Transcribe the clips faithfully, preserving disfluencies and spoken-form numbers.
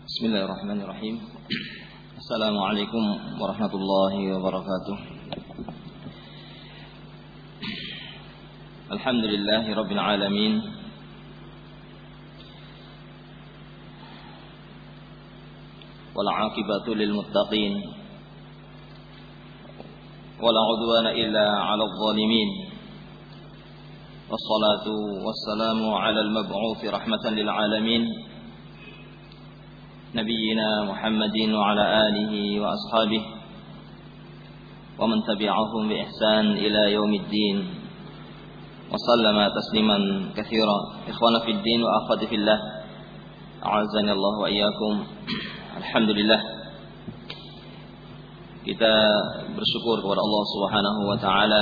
Bismillahirrahmanirrahim. Assalamualaikum warahmatullahi wabarakatuh. Alhamdulillahi rabbil alamin. Wal 'aqibatu lil muttaqin. Wala 'udwana illa 'alal zalimin. Wassalatu wassalamu 'alal mab'uuts rahmatan lil alamin. نبينا محمد وعلى آله وأصحابه ومن تبعهم بإحسان إلى يوم الدين وسلم تسليما كثيرا. إخوانا في الدين وأخواتي في الله أعزني الله وإياكم. Alhamdulillah, kita bersyukur kepada Allah Subhanahu wa taala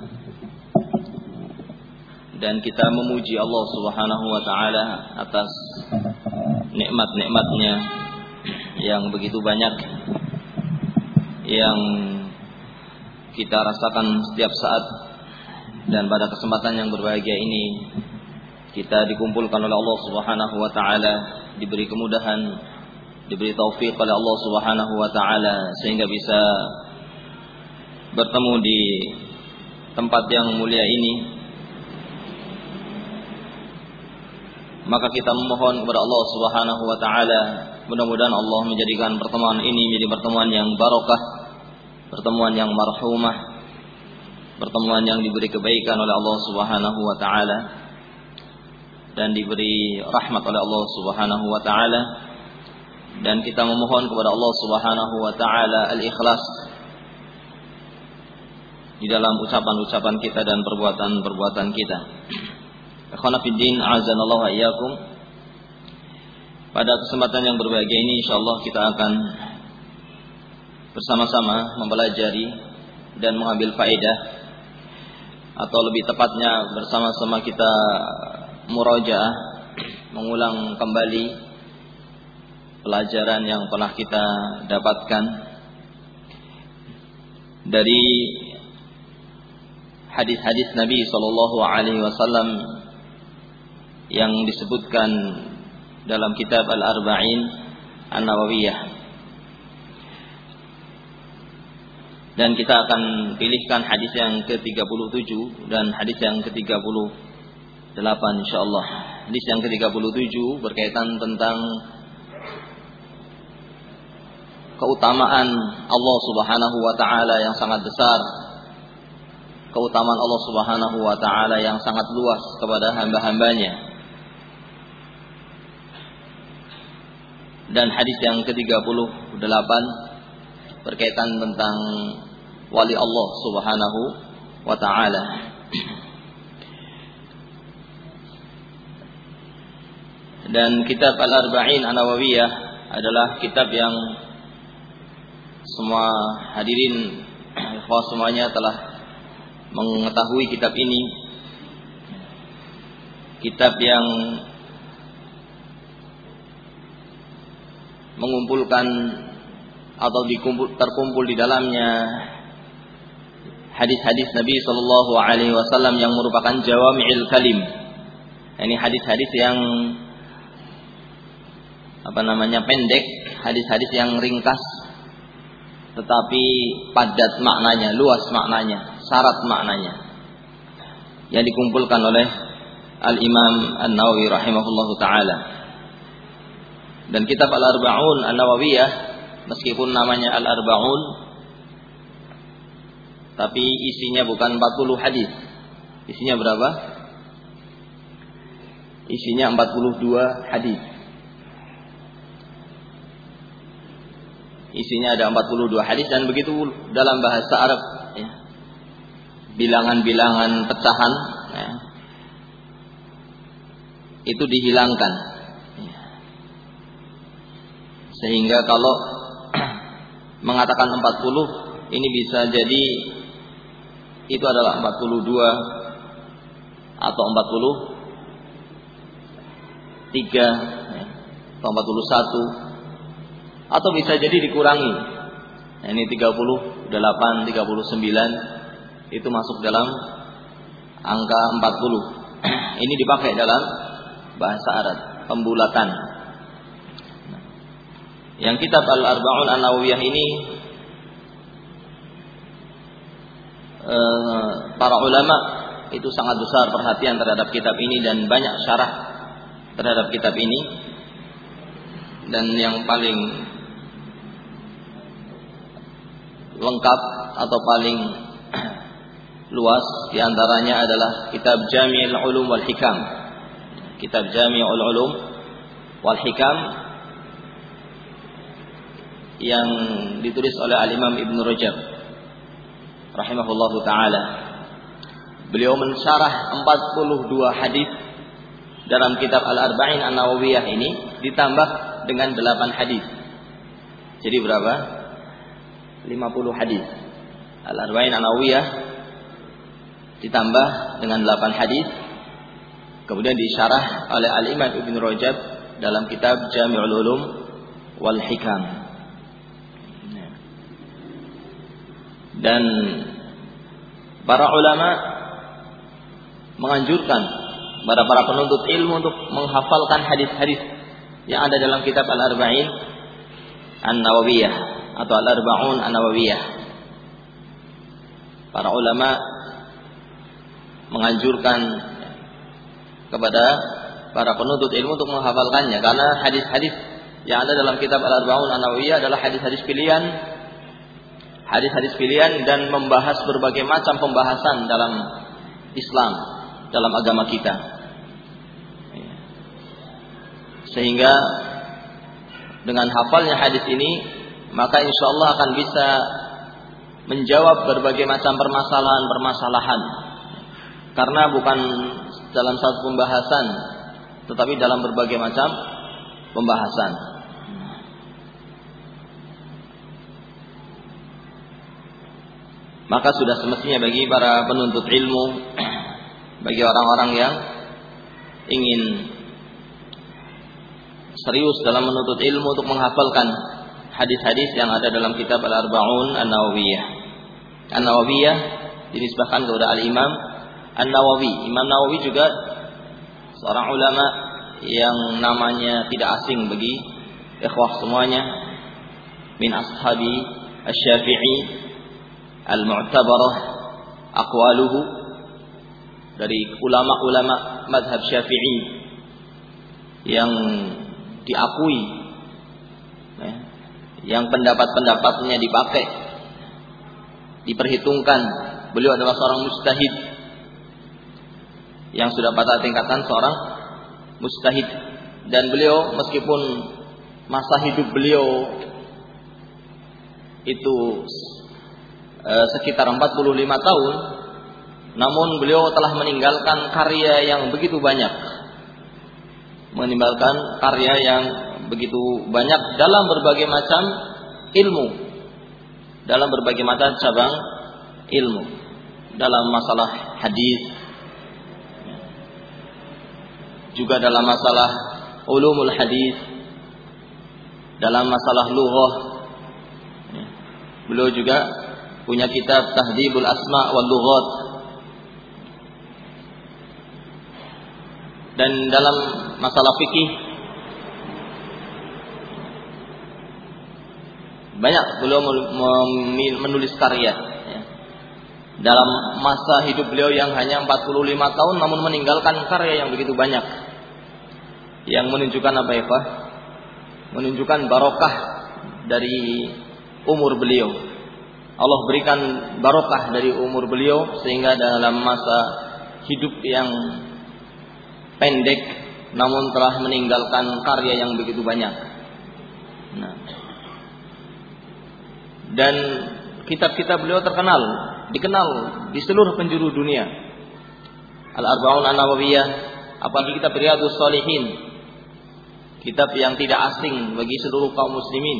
dan kita memuji Allah Subhanahu wa taala atas nikmat-nikmatnya yang begitu banyak yang kita rasakan setiap saat. Dan pada kesempatan yang berbahagia ini kita dikumpulkan oleh Allah Subhanahu wa taala, diberi kemudahan, diberi taufik oleh Allah Subhanahu wa taala sehingga bisa bertemu di tempat yang mulia ini. Maka kita memohon kepada Allah Subhanahu wa taala, mudah-mudahan Allah menjadikan pertemuan ini menjadi pertemuan yang barakah, pertemuan yang marhumah, pertemuan yang diberi kebaikan oleh Allah Subhanahu wa taala dan diberi rahmat oleh Allah Subhanahu wa taala. Dan kita memohon kepada Allah Subhanahu wa taala al-ikhlas di dalam ucapan-ucapan kita dan perbuatan-perbuatan kita. Ikhwana fiddin, a'azanallahu wa iyyakum. Pada kesempatan yang berbahagia ini insyaallah kita akan bersama-sama mempelajari dan mengambil faedah, atau lebih tepatnya bersama-sama kita murajaah, mengulang kembali pelajaran yang pernah kita dapatkan dari hadis-hadis Nabi sallallahu alaihi wasallam yang disebutkan dalam kitab Al-Arba'in An-Nawawiyah. Dan kita akan pilihkan hadis yang ke tiga puluh tujuh dan hadis yang ke tiga puluh delapan insyaallah. Hadis yang ke tiga puluh tujuh berkaitan tentang keutamaan Allah Subhanahu wa taala yang sangat besar, keutamaan Allah Subhanahu wa taala yang sangat luas kepada hamba-hambanya. Dan hadis yang ke tiga puluh delapan berkaitan tentang wali Allah Subhanahu wa taala. Dan kitab Al-Arba'in An-Nawawiyah adalah kitab yang semua hadirin ikhwah semuanya telah mengetahui kitab ini. Kitab yang mengumpulkan atau dikumpul, terkumpul di dalamnya hadis-hadis Nabi sallallahu alaihi wasallam yang merupakan jawami'il kalim. Ini hadis-hadis yang apa namanya pendek, hadis-hadis yang ringkas tetapi padat maknanya, luas maknanya, syarat maknanya, yang dikumpulkan oleh Al-Imam An-Nawawi rahimahullahu taala. Dan kitab Al-Arba'un An-Nawawiyah meskipun namanya Al-Arba'un tapi isinya bukan empat puluh hadis. Isinya berapa? Isinya empat puluh dua hadis. Isinya ada empat puluh dua hadis, dan begitu dalam bahasa Arab ya. Bilangan-bilangan pecahan ya, itu dihilangkan. Sehingga kalau mengatakan empat puluh, ini bisa jadi itu adalah empat puluh dua atau empat puluh tiga ya, atau empat puluh satu, atau bisa jadi dikurangi. Nah, ini tiga puluh delapan, tiga puluh sembilan itu masuk dalam angka empat puluh. Ini dipakai dalam bahasa Arab, pembulatan. Yang kitab Al-Arba'un An-Nawawiyah ini eh, para ulama itu sangat besar perhatian terhadap kitab ini dan banyak syarah terhadap kitab ini. Dan yang paling lengkap atau paling luas diantaranya adalah kitab Jami'ul Ulum wal Hikam. Kitab Jami'ul Ulum wal Hikam yang ditulis oleh Al-Imam Ibn Rajab rahimahullahu ta'ala. Beliau mensyarah empat puluh dua hadis dalam kitab Al-Arba'in An-Nawawiyah ini, ditambah dengan delapan hadis. Jadi berapa? lima puluh hadis. Al-Arba'in An-Nawawiyah ditambah dengan delapan hadis, kemudian disyarah oleh Al-Imam Ibn Rajab dalam kitab Jami'ul Ulum wal Hikam. Dan para ulama menganjurkan kepada para penuntut ilmu untuk menghafalkan hadis-hadis yang ada dalam kitab Al-Arba'in An-Nawawiyah atau Al-Arba'un An-Nawawiyah. Para ulama menganjurkan kepada para penuntut ilmu untuk menghafalkannya, karena hadis-hadis yang ada dalam kitab Al-Arba'un An-Nawawiyah adalah hadis-hadis pilihan, hadis-hadis pilihan dan membahas berbagai macam pembahasan dalam Islam, dalam agama kita. Sehingga dengan hafalnya hadis ini, maka insya Allah akan bisa menjawab berbagai macam permasalahan-permasalahan. Karena bukan dalam satu pembahasan, tetapi dalam berbagai macam pembahasan. Maka sudah semestinya bagi para penuntut ilmu, bagi orang-orang yang ingin serius dalam menuntut ilmu untuk menghafalkan hadis-hadis yang ada dalam kitab Al-Arba'un An-Nawawiyah. An-Nawawiyah dinisbahkan kepada Al-Imam An-Nawawi. Imam Nawawi juga seorang ulama yang namanya tidak asing bagi ikhwah semuanya, min ashabi Asy-Syafi'i al-mu'tabarah aqwaluhu, dari ulama-ulama mazhab Syafi'i yang diakui, yang pendapat-pendapatnya dipakai, diperhitungkan. Beliau adalah seorang mujtahid yang sudah pada tingkatan seorang mujtahid, dan beliau meskipun masa hidup beliau itu e, sekitar empat puluh lima tahun, namun beliau telah meninggalkan karya yang begitu banyak, meninggalkan karya yang begitu banyak dalam berbagai macam ilmu, dalam berbagai macam cabang ilmu, dalam masalah hadis, juga dalam masalah ulumul hadis, dalam masalah lughah. Beliau juga punya kitab Tahdhibul Asma' wal Lughat. Dan dalam masalah fikih banyak beliau menulis karya. Dalam masa hidup beliau yang hanya empat puluh lima tahun, namun meninggalkan karya yang begitu banyak, yang menunjukkan apa ya Pak? Menunjukkan barokah dari umur beliau. Allah berikan barokah dari umur beliau, sehingga dalam masa hidup yang pendek namun telah meninggalkan karya yang begitu banyak. Nah, dan kitab-kitab beliau terkenal, dikenal di seluruh penjuru dunia. Al-Arba'un An-Nawawiyah, apalagi kitab Riyadhus Shalihin, kitab yang tidak asing bagi seluruh kaum muslimin,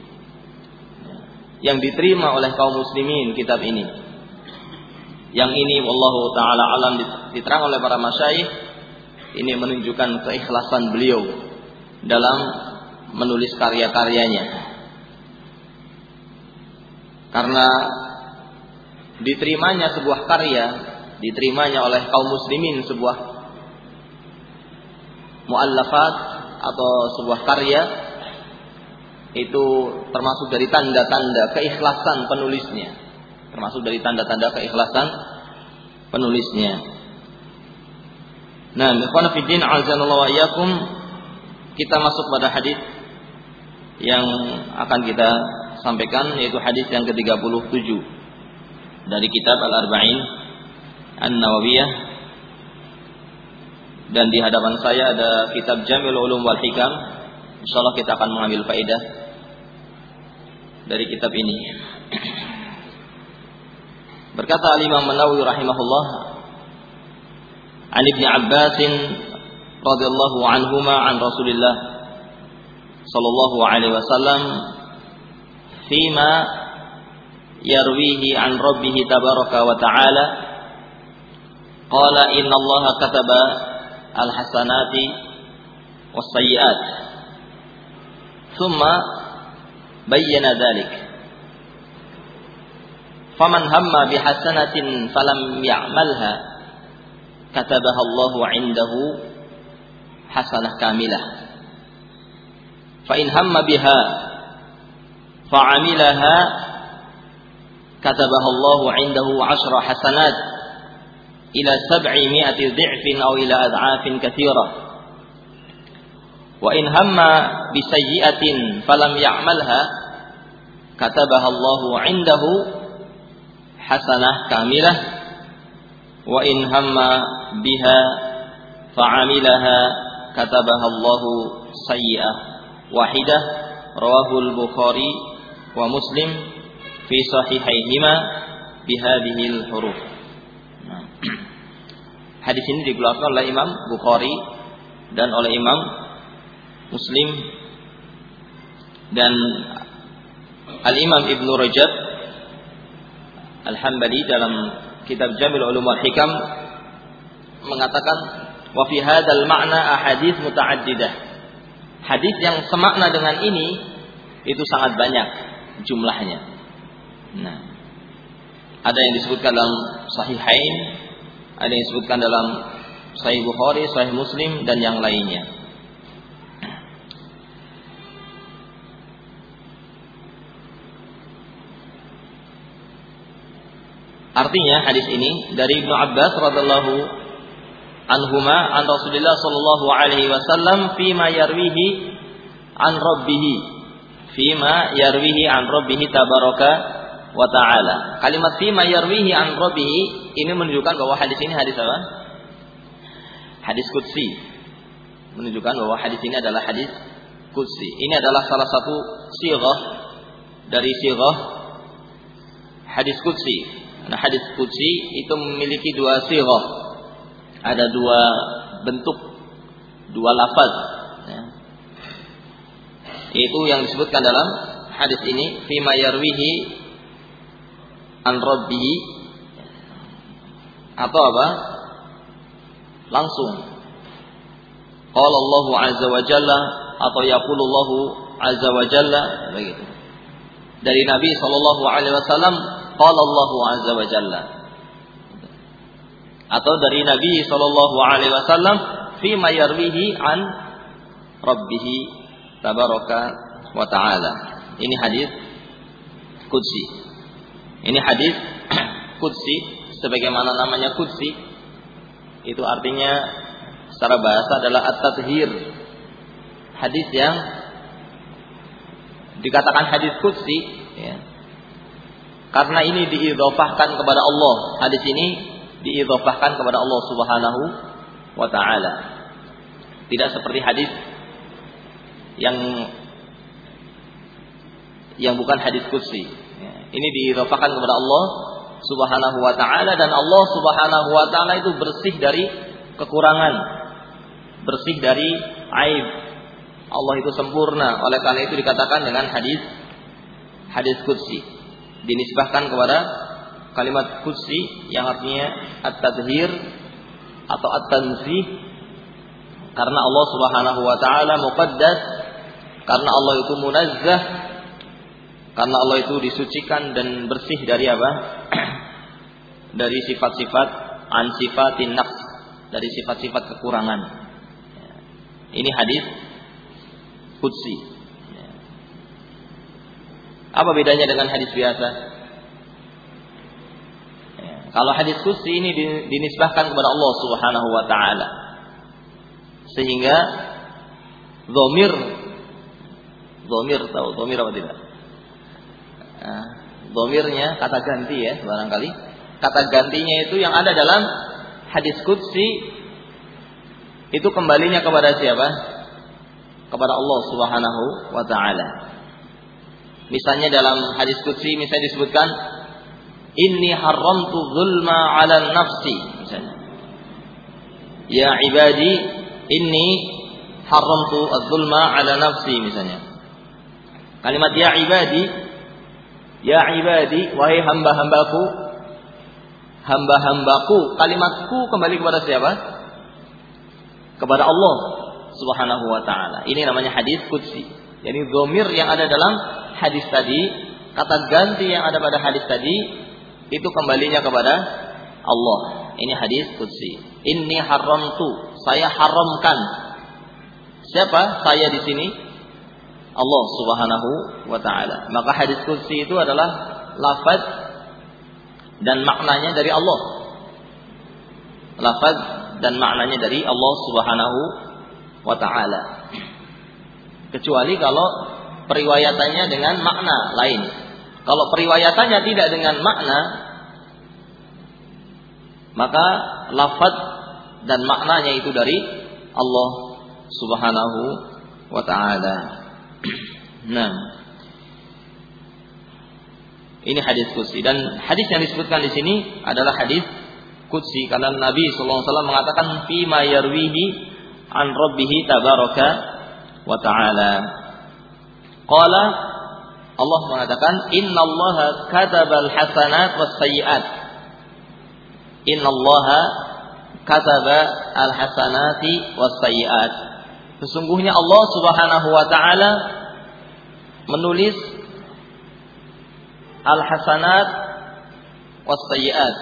yang diterima oleh kaum muslimin kitab ini. Yang ini wallahu taala alam diterang oleh para masyayikh, ini menunjukkan keikhlasan beliau dalam menulis karya-karyanya. Karena diterimanya sebuah karya, diterimanya oleh kaum muslimin sebuah muallafat atau sebuah karya, itu termasuk dari tanda-tanda keikhlasan penulisnya. Termasuk dari tanda-tanda keikhlasan penulisnya. Nah, ikhwan fillah azanallahu wa iyyakum, kita masuk pada hadis yang akan kita sampaikan, yaitu hadis yang ke tiga puluh tujuh dari kitab Al-Arba'in An-Nawawiyah. Dan di hadapan saya ada kitab Jamil Ulum wal Hikam. Insyaallah kita akan mengambil faedah dari kitab ini. Berkata Al-Imam An-Nawawi rahimahullah, An Ibnu Abbas radhiyallahu anhuma an Rasulillah sallallahu alaihi wasallam fima yarwihi an rabbih tabaraka wa ta'ala qala inna Allah kataba al-hasanati was-sayyi'at thumma bayyana dhalik faman hamma bihasanatin falam ya'malha katabaha Allah 'indahu hasanah kamilah fa in hamma biha fa'amilaha katabaha Allah 'indahu 'ashra hasanat ila sab'i mi'ati dhi'fin aw ila ad'afin katsira wa in hamma bi sayyi'atin falam ya'malha katabaha Allah 'indahu hasanah kamilah wa in hamma biha fa'amilaha katabaha Allah sayyi'ah wahidah. Rawahul Bukhari wa Muslim fi sahihaihima bihadhil huruf. Nah, hadis ini dikeluarkan oleh Imam Bukhari dan oleh Imam Muslim, dan Al-Imam Ibnu Rajab Al-Hambali dalam kitab Jamil Ulum wal Hikam mengatakan wa fi hadzal ma'na ahadits muta'addidah. Hadis yang semakna dengan ini itu sangat banyak jumlahnya. Nah, ada yang disebutkan dalam Sahihain, ada yang disebutkan dalam Sahih Bukhari, Sahih Muslim, dan yang lainnya. Artinya hadis ini dari Ibnu Abbas radhiyallahu anhuma an Rasulillah sallallahu alaihi wasallam fima yarwihi an rabbih fima yarwihi an rabbih tabaraka wa taala. Kalimat fima yarwihi an rabbih ini menunjukkan bahwa hadis ini hadis apa? Hadis qudsi. Menunjukkan bahwa hadis ini adalah hadis qudsi. Ini adalah salah satu sighah dari sighah hadis qudsi. Nah, hadis qudsi itu memiliki dua sighah. Ada dua bentuk, dua lafaz, ya. Yaitu yang disebutkan dalam hadis ini fima yarwihi an rabbihi, atau apa? Langsung qala Allah azza wa jalla, atau yaqulu Allah azza wa jalla, begitu. Dari Nabi sallallahu alaihi wasallam qala Allah azza wa jalla, atau dari Nabi sallallahu alaihi wasallam fi ma yarwihi an rabbih tabaraka wa taala. Ini hadis qudsi. Ini hadis qudsi, sebagaimana namanya qudsi itu artinya secara bahasa adalah at-tathhir. Hadis yang dikatakan hadis qudsi, ya, karena ini diidhofahkan kepada Allah. Hadis ini diidhofahkan kepada Allah Subhanahu wa taala. Tidak seperti hadis yang yang bukan hadis qudsi. Ini diidhofahkan kepada Allah Subhanahu wa taala, dan Allah Subhanahu wa taala itu bersih dari kekurangan, bersih dari aib. Allah itu sempurna. Oleh karena itu dikatakan dengan hadis hadis qudsi. Dinisbahkan kepada kalimat qudsi yang artinya at-tadhhir atau at-tanzih, karena Allah Subhanahu wa taala muqaddas, karena Allah itu munazzah, karena Allah itu disucikan dan bersih dari apa? Dari sifat-sifat an sifatin naqs, dari sifat-sifat kekurangan. Ini hadis qudsi. Apa bedanya dengan hadis biasa? Ya, kalau hadis qudsi ini dinisbahkan kepada Allah Subhanahu wa taala. Sehingga dhamir dhamir tahu dhamir apa tidak? Nah, dhamirnya kata ganti ya, barangkali. Kata gantinya itu yang ada dalam hadis qudsi itu kembalinya kepada siapa? Kepada Allah Subhanahu wa taala. Misalnya dalam hadis qudsi misalnya disebutkan inni haramtu dzulma 'ala nafsi misalnya. Ya ibadi inni haramtu adz-dzulma 'ala nafsi misalnya. Kalimat ya ibadi, ya ibadi, wahai hamba-hambaku, hamba-hambaku, kalimatku kembali kepada siapa? Kepada Allah Subhanahu wa taala. Ini namanya hadis qudsi. Jadi dhamir yang ada dalam hadis tadi, kata ganti yang ada pada hadis tadi itu kembalinya kepada Allah. Ini hadis qudsi. Inni haramtu, saya haramkan. Siapa saya di sini? Allah Subhanahu wa taala. Maka hadis qudsi itu adalah lafaz dan maknanya dari Allah. Lafaz dan maknanya dari Allah Subhanahu wa taala. Kecuali kalau periwayatannya dengan makna lain. Kalau periwayatannya tidak dengan makna, maka lafaz dan maknanya itu dari Allah Subhanahu wa taala. Nah, ini hadis qudsi dan hadis yang disebutkan di sini adalah hadis qudsi karena Nabi sallallahu alaihi wasallam mengatakan fi ma yarwihi an rabbih tabaraka wa taala. Qala Allah mengatakan innallaha katabal hasanat was sayyi'at. Innallaha kataba al hasanati was sayyi'at. Sesungguhnya Allah Subhanahu wa taala menulis al hasanat was sayyi'at.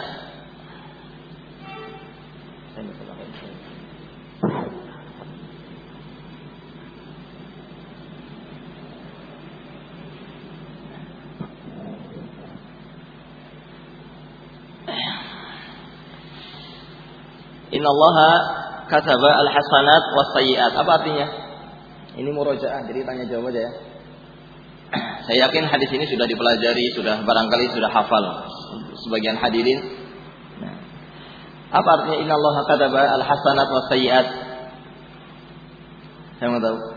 Innallaha kataba al-hasanat was-sayyi'at. Apa artinya? Ini murojaah, jadi tanya jawab aja ya. Saya yakin hadis ini sudah dipelajari, sudah barangkali sudah hafal sebagian hadirin. Nah, apa artinya innallaha kataba al-hasanat was-sayyi'at? Saya mau tahu.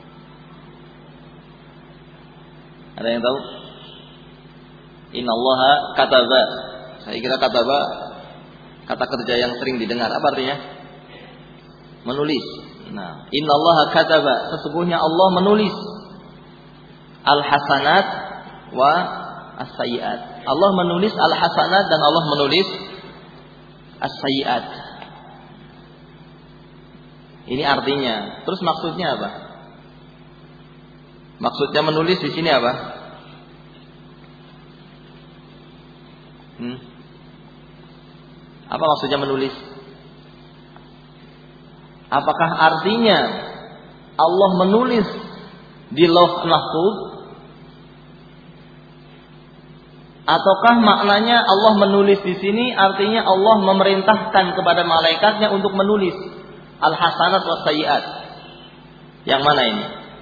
Ada yang tahu? Innallaha kataba. Saya kira kataba kata kerja yang sering didengar. Apa artinya? Menulis. Nah, innallaha kataba, sesungguhnya Allah menulis al-hasanat wa as-sayyi'at. Allah menulis al-hasanat dan Allah menulis as-sayyi'at. Ini artinya. Terus maksudnya apa? Maksudnya menulis di sini apa? Hmm? Apa maksudnya menulis? Apakah artinya Allah menulis di Lauh Mahfuz? Ataukah maknanya Allah menulis di sini artinya Allah memerintahkan kepada malaikatnya untuk menulis al-hasanat was sayyi'at? Yang mana ini?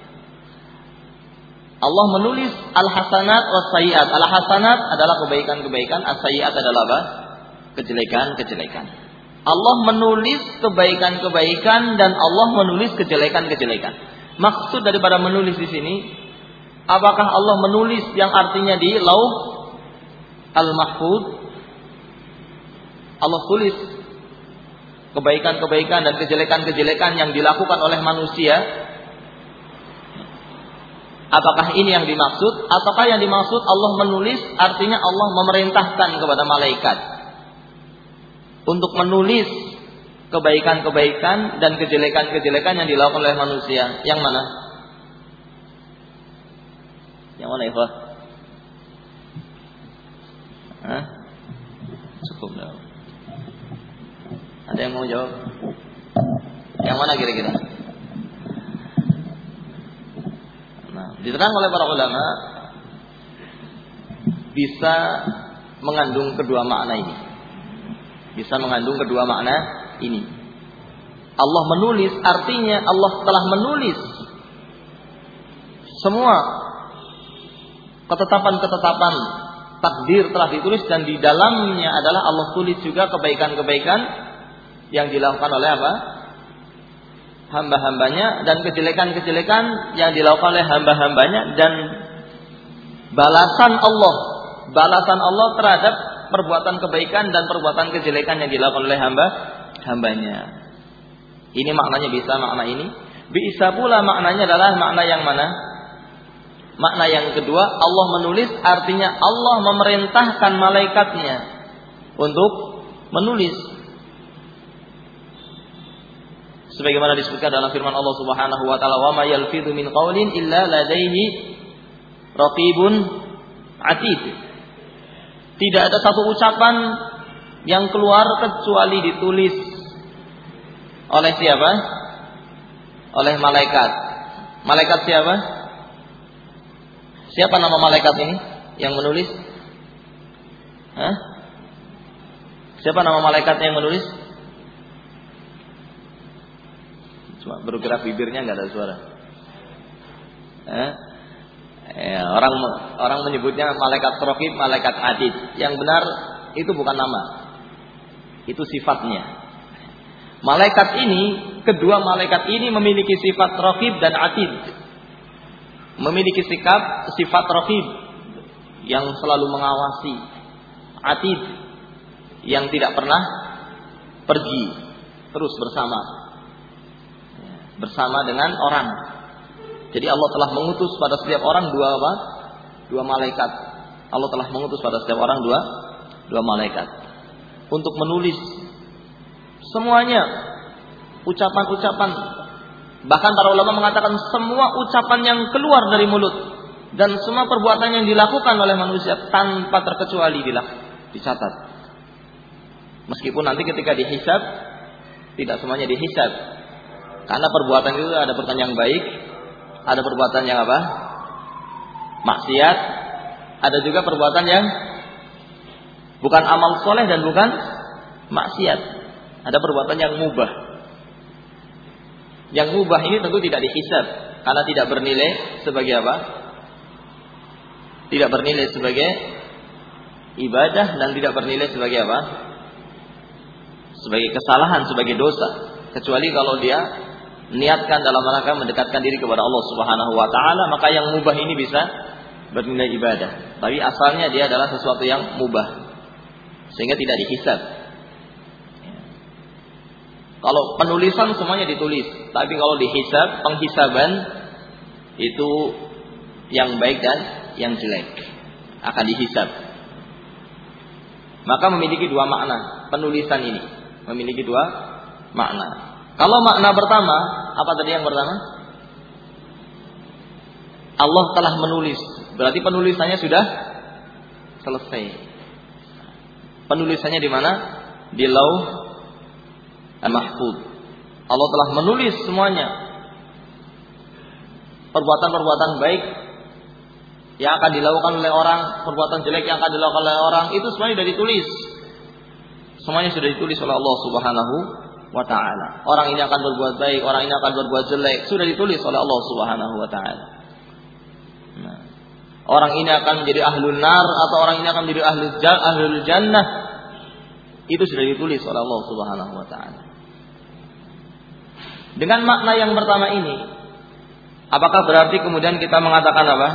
Allah menulis al-hasanat was sayyi'at. Al-hasanat adalah kebaikan-kebaikan, as-sayyi'at adalah apa? Kejelekan-kejelekan. Allah menulis kebaikan-kebaikan dan Allah menulis kejelekan-kejelekan. Maksud daripada menulis di sini, apakah Allah menulis yang artinya di Lauh Al-Mahfuz? Allah tulis kebaikan-kebaikan dan kejelekan-kejelekan yang dilakukan oleh manusia. Apakah ini yang dimaksud? Ataukah yang dimaksud Allah menulis artinya Allah memerintahkan kepada malaikat untuk menulis kebaikan-kebaikan dan kejelekan-kejelekan yang dilakukan oleh manusia? Yang mana? Yang mana, Ikhwah? Hah? Cukup dah. Ada yang mau jawab? Yang mana kira-kira? Nah, diterangkan oleh para ulama bisa mengandung kedua makna ini. Bisa mengandung kedua makna ini. Allah menulis artinya Allah telah menulis semua ketetapan-ketetapan takdir telah ditulis, dan di dalamnya adalah Allah tulis juga kebaikan-kebaikan yang dilakukan oleh apa? Hamba-hambanya, dan kejelekan-kejelekan yang dilakukan oleh hamba-hambanya, dan balasan Allah, balasan Allah terhadap perbuatan kebaikan dan perbuatan kejelekan yang dilakukan oleh hamba-hambanya. Ini maknanya bisa makna ini. Bisa pula maknanya adalah makna yang mana? Makna yang kedua, Allah menulis artinya Allah memerintahkan malaikatnya untuk menulis. Sebagaimana disebutkan dalam firman Allah Subhanahu wa taala, "Wa ma yalfidhu min qaulin illa ladaihi raqibun atid." Tidak ada satu ucapan yang keluar kecuali ditulis oleh siapa? Oleh malaikat. Malaikat siapa? Siapa nama malaikat ini yang menulis? Hah? Siapa nama malaikat yang menulis? Cuma bergerak bibirnya, nggak ada suara. Hah? Ya, orang orang menyebutnya malaikat raqib, malaikat atid. Yang benar itu bukan nama, itu sifatnya. Malaikat ini, kedua malaikat ini memiliki sifat raqib dan atid. Memiliki sikap sifat raqib yang selalu mengawasi, atid yang tidak pernah pergi, terus bersama bersama dengan orang. Jadi Allah telah mengutus pada setiap orang dua apa? Dua malaikat. Allah telah mengutus pada setiap orang dua dua malaikat untuk menulis semuanya, ucapan-ucapan. Bahkan para ulama mengatakan semua ucapan yang keluar dari mulut dan semua perbuatan yang dilakukan oleh manusia tanpa terkecuali dicatat. Meskipun nanti ketika dihisab tidak semuanya dihisab. Karena perbuatan itu ada perbuatan yang baik, ada perbuatan yang apa? Maksiat, ada juga perbuatan yang bukan amal soleh dan bukan maksiat. Ada perbuatan yang mubah. Yang mubah ini tentu tidak dihisab karena tidak bernilai sebagai apa? Tidak bernilai sebagai ibadah dan tidak bernilai sebagai apa? Sebagai kesalahan, sebagai dosa. Kecuali kalau dia niatkan dalam rangka mendekatkan diri kepada Allah Subhanahu wa taala, maka yang mubah ini bisa bernilai ibadah. Tapi asalnya dia adalah sesuatu yang mubah, sehingga tidak dihisab. Kalau penulisan semuanya ditulis, tapi kalau dihisab, penghisaban itu yang baik dan yang jelek akan dihisab. Maka memiliki dua makna penulisan ini, memiliki dua makna. Kalau makna pertama, apa tadi yang pertama? Allah telah menulis, berarti penulisannya sudah selesai. Penulisannya di mana? Di Lauh Mahfuz. Allah telah menulis semuanya. Perbuatan-perbuatan baik yang akan dilakukan oleh orang, perbuatan jelek yang akan dilakukan oleh orang, itu semuanya sudah ditulis. Semuanya sudah ditulis oleh Allah Subhanahu wa taala. Orang ini akan berbuat baik, orang ini akan berbuat jelek, sudah ditulis oleh Allah Subhanahu wa taala. Nah, orang ini akan menjadi ahlul nar atau orang ini akan menjadi ahlul jannah, itu sudah ditulis oleh Allah Subhanahu wa taala. Dengan makna yang pertama ini, apakah berarti kemudian kita mengatakan apa?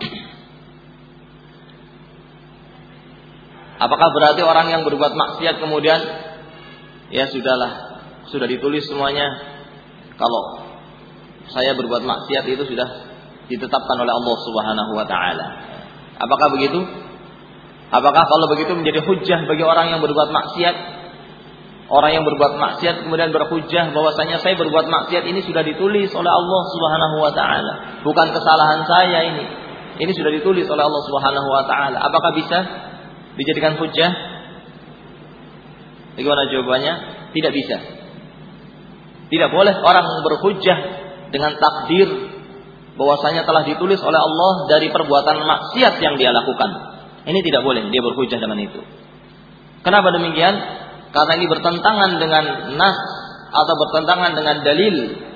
Apakah berarti orang yang berbuat maksiat kemudian ya sudahlah, sudah ditulis semuanya. Kalau saya berbuat maksiat itu sudah ditetapkan oleh Allah Subhanahu wa taala. Apakah begitu? Apakah kalau begitu menjadi hujjah bagi orang yang berbuat maksiat? Orang yang berbuat maksiat kemudian berhujjah bahwasanya saya berbuat maksiat ini sudah ditulis oleh Allah Subhanahu wa taala. Bukan kesalahan saya ini. Ini sudah ditulis oleh Allah Subhanahu wa taala. Apakah bisa dijadikan hujjah? Bagaimana jawabannya? Tidak bisa. Tidak boleh orang berhujjah dengan takdir bahwasanya telah ditulis oleh Allah dari perbuatan maksiat yang dia lakukan. Ini tidak boleh dia berhujjah dengan itu. Kenapa demikian? Karena ini bertentangan dengan nas atau bertentangan dengan dalil.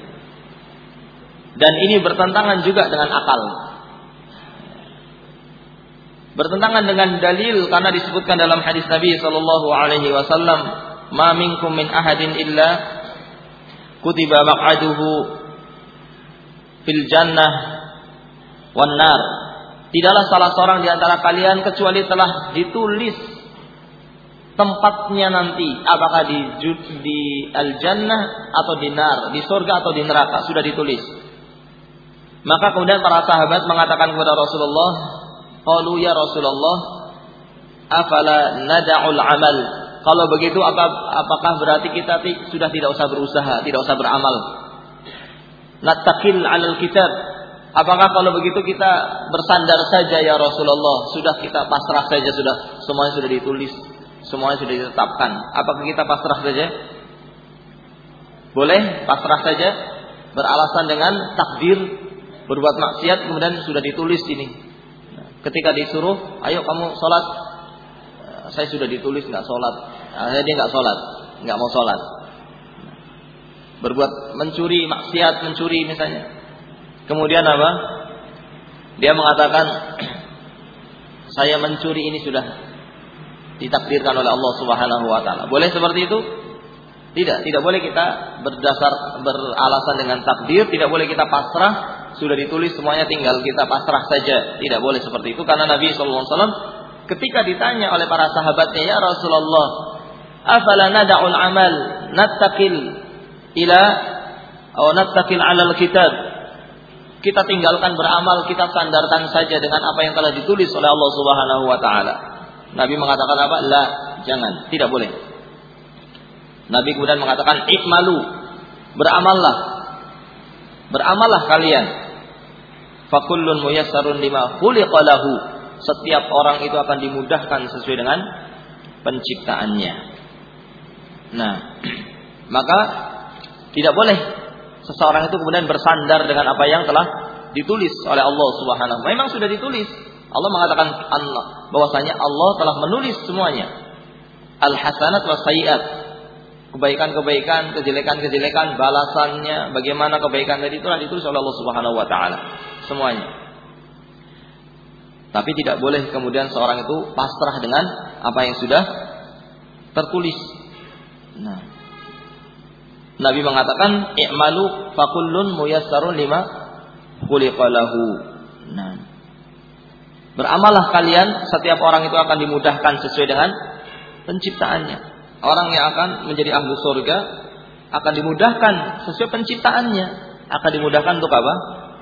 Dan ini bertentangan juga dengan akal. Bertentangan dengan dalil karena disebutkan dalam hadis Nabi sallallahu alaihi wasallam, "Ma minkum min ahadin illa kutiba maq'aduhu fil jannah wan nar." Tidaklah salah seorang di antara kalian kecuali telah ditulis tempatnya nanti, apakah di di al-jannah atau di nar, di surga atau di neraka, sudah ditulis. Maka kemudian para sahabat mengatakan kepada Rasulullah, qalu ya Rasulullah, afala nada'ul amal? Kalau begitu apakah berarti kita sudah tidak usah berusaha, tidak usah beramal? Nattaqil 'alal kitab. Apakah kalau begitu kita bersandar saja ya Rasulullah, sudah kita pasrah saja, sudah semuanya sudah ditulis, semuanya sudah ditetapkan. Apakah kita pasrah saja? Boleh pasrah saja beralasan dengan takdir, berbuat maksiat kemudian sudah ditulis ini. Ketika disuruh, ayo kamu sholat, saya sudah ditulis nggak sholat, akhirnya dia nggak sholat, nggak mau sholat. Berbuat mencuri, maksiat mencuri misalnya. Kemudian apa? Dia mengatakan, saya mencuri ini sudah ditakdirkan oleh Allah Subhanahu wa taala. Boleh seperti itu? Tidak, tidak boleh kita berdasar beralasan dengan takdir, tidak boleh kita pasrah, sudah ditulis semuanya tinggal kita pasrah saja. Tidak boleh seperti itu karena Nabi sallallahu alaihi wasallam ketika ditanya oleh para sahabatnya, "Ya Rasulullah, afala nada'ul amal nattaqil ila atau nattaqil 'alal kitab?" Kita tinggalkan beramal, kita sandarkan saja dengan apa yang telah ditulis oleh Allah Subhanahu wa taala. Nabi mengatakan apa? La, jangan, tidak boleh. Nabi kemudian mengatakan, "I'malu", beramallah. Beramallah kalian. Fa kullun muyassarun lima khuliqa lahu. Setiap orang itu akan dimudahkan sesuai dengan penciptaannya. Nah, maka tidak boleh seseorang itu kemudian bersandar dengan apa yang telah ditulis oleh Allah Subhanahu. Memang sudah ditulis. Allah mengatakan Allah bahwasanya Allah telah menulis semuanya. Al-hasanat was sayyi'at. Kebaikan-kebaikan, kejelekan-kejelekan, balasannya, bagaimana kebaikan tadi telah ditulis oleh Allah Subhanahu wa taala. Semuanya. Tapi tidak boleh kemudian seorang itu pasrah dengan apa yang sudah tertulis. Nah, Nabi mengatakan, "I'malu fa kullun muyassarun lima khuliqa lahu." Nah, beramallah kalian, setiap orang itu akan dimudahkan sesuai dengan penciptaannya. Orang yang akan menjadi ahli surga akan dimudahkan sesuai penciptaannya. Akan dimudahkan untuk apa?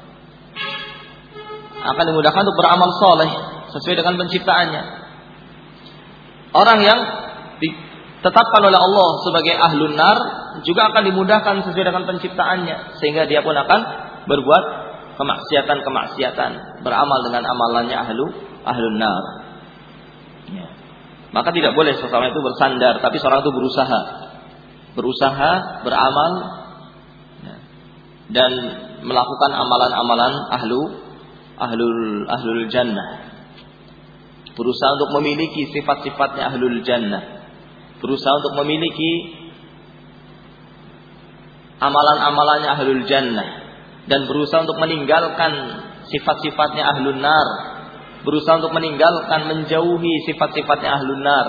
Akan dimudahkan untuk beramal soleh sesuai dengan penciptaannya. Orang yang ditetapkan oleh Allah sebagai ahlun nar juga akan dimudahkan sesuai dengan penciptaannya, sehingga dia pun akan berbuat kemaksiatan-kemaksiatan, beramal dengan amalannya ahlu ahlun nar. Ya. Maka tidak boleh seseorang itu bersandar, tapi seorang itu berusaha, berusaha beramal ya, dan melakukan amalan-amalan ahlu ahlul ahlul jannah. Berusaha untuk memiliki sifat-sifatnya ahlul jannah. Berusaha untuk memiliki amalan-amalannya ahlul jannah, dan berusaha untuk meninggalkan sifat-sifatnya ahlun nar, berusaha untuk meninggalkan, menjauhi sifat-sifatnya ahlun nar.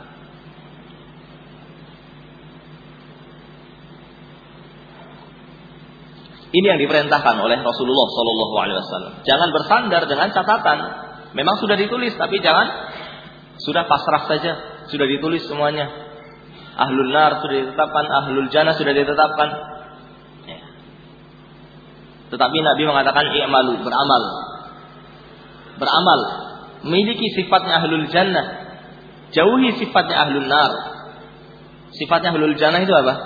Ini yang diperintahkan oleh Rasulullah Shallallahu Alaihi Wasallam. Jangan bersandar dengan catatan. Memang sudah ditulis, tapi jangan sudah pasrah saja. Sudah ditulis semuanya. Ahlul nar sudah ditetapkan, ahlul jannah sudah ditetapkan. Ya. Tetapi Nabi mengatakan i'malu, beramal. Beramal, memiliki sifatnya ahlul jannah. Jauhi sifatnya ahlul nar. Sifatnya ahlul jannah itu apa?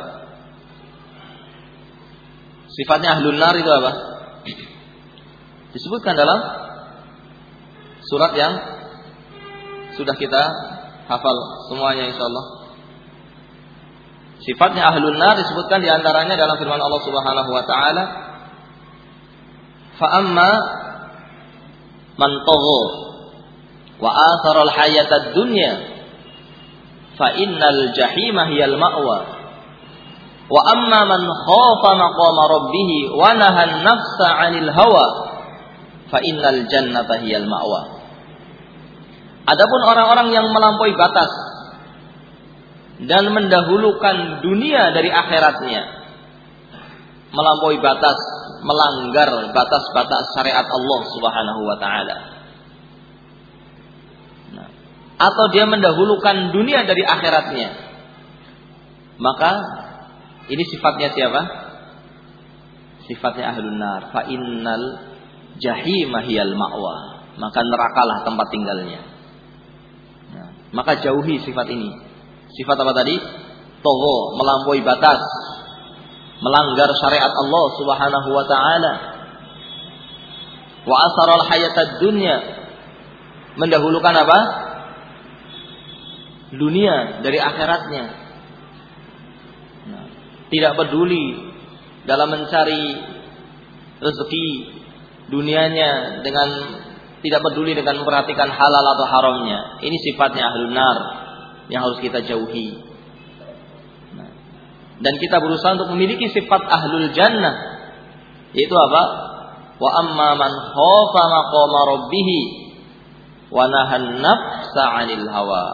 Sifatnya ahlul nar itu apa? Disebutkan dalam surat yang sudah kita hafal semuanya insyaallah. Sifatnya ahlun nar disebutkan diantaranya dalam firman Allah Subhanahu wa taala, "Fa amma man tagha wa atharal hayatad dunya fa innal jahima hiyal ma'wa wa amma man khafa maqama rabbih wa nahan nafsa 'anil hawa fa innal jannata hiyal ma'wa. Adapun orang-orang yang melampaui batas dan mendahulukan dunia dari akhiratnya, melampaui batas, melanggar batas-batas syariat Allah Subhanahu wa taala. Nah, atau dia mendahulukan dunia dari akhiratnya, maka ini sifatnya siapa? Sifatnya ahlun nar. Fa innal jahima hiyal ma'wa. Maka nerakalah tempat tinggalnya. Nah, maka jauhi sifat ini. Sifat apa tadi? Togho, melampaui batas, melanggar syariat Allah Subhanahu wa taala. Wa asaral hayatad dunya, mendahulukan apa? Dunia dari akhiratnya. Nah, tidak peduli dalam mencari rezeki dunianya dengan tidak peduli dengan memperhatikan halal atau haramnya. Ini sifatnya ahlun nar yang harus kita jauhi. Nah, dan kita berusaha untuk memiliki sifat ahlul jannah, yaitu apa? Wa amma man khafa maqama rabbih wa nahan nafsa 'anil hawa.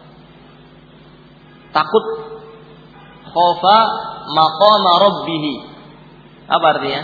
Takut, khafa maqama rabbih. Apa artinya?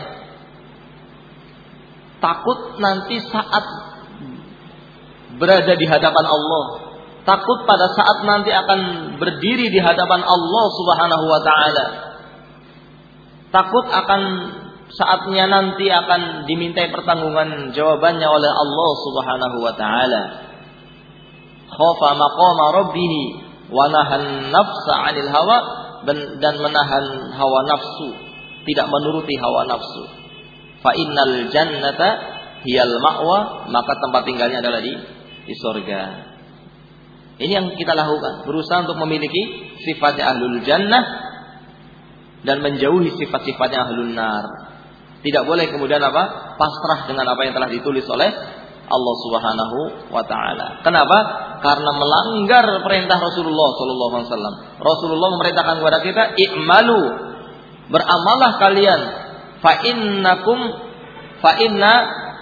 Takut nanti saat berada di hadapan Allah. Takut pada saat nanti akan berdiri di hadapan Allah Subhanahu wa taala. Takut akan saatnya nanti akan dimintai pertanggungan jawabannya oleh Allah Subhanahu wa taala. Khafa maqama rabbih wa nahan nafsa 'anil hawa, dan menahan hawa nafsu, tidak menuruti hawa nafsu. Fa innal jannata hiyal ma'wa, maka tempat tinggalnya adalah di di surga. Ini yang kita lakukan, berusaha untuk memiliki sifatnya ahlul jannah dan menjauhi sifat-sifatnya ahlun nar. Tidak boleh kemudian apa? Pasrah dengan apa yang telah ditulis oleh Allah Subhanahu wa taala. Kenapa? Karena melanggar perintah Rasulullah sallallahu alaihi wasallam. Rasulullah memerintahkan kepada kita, i'malu, beramalah kalian, fa innakum fa inna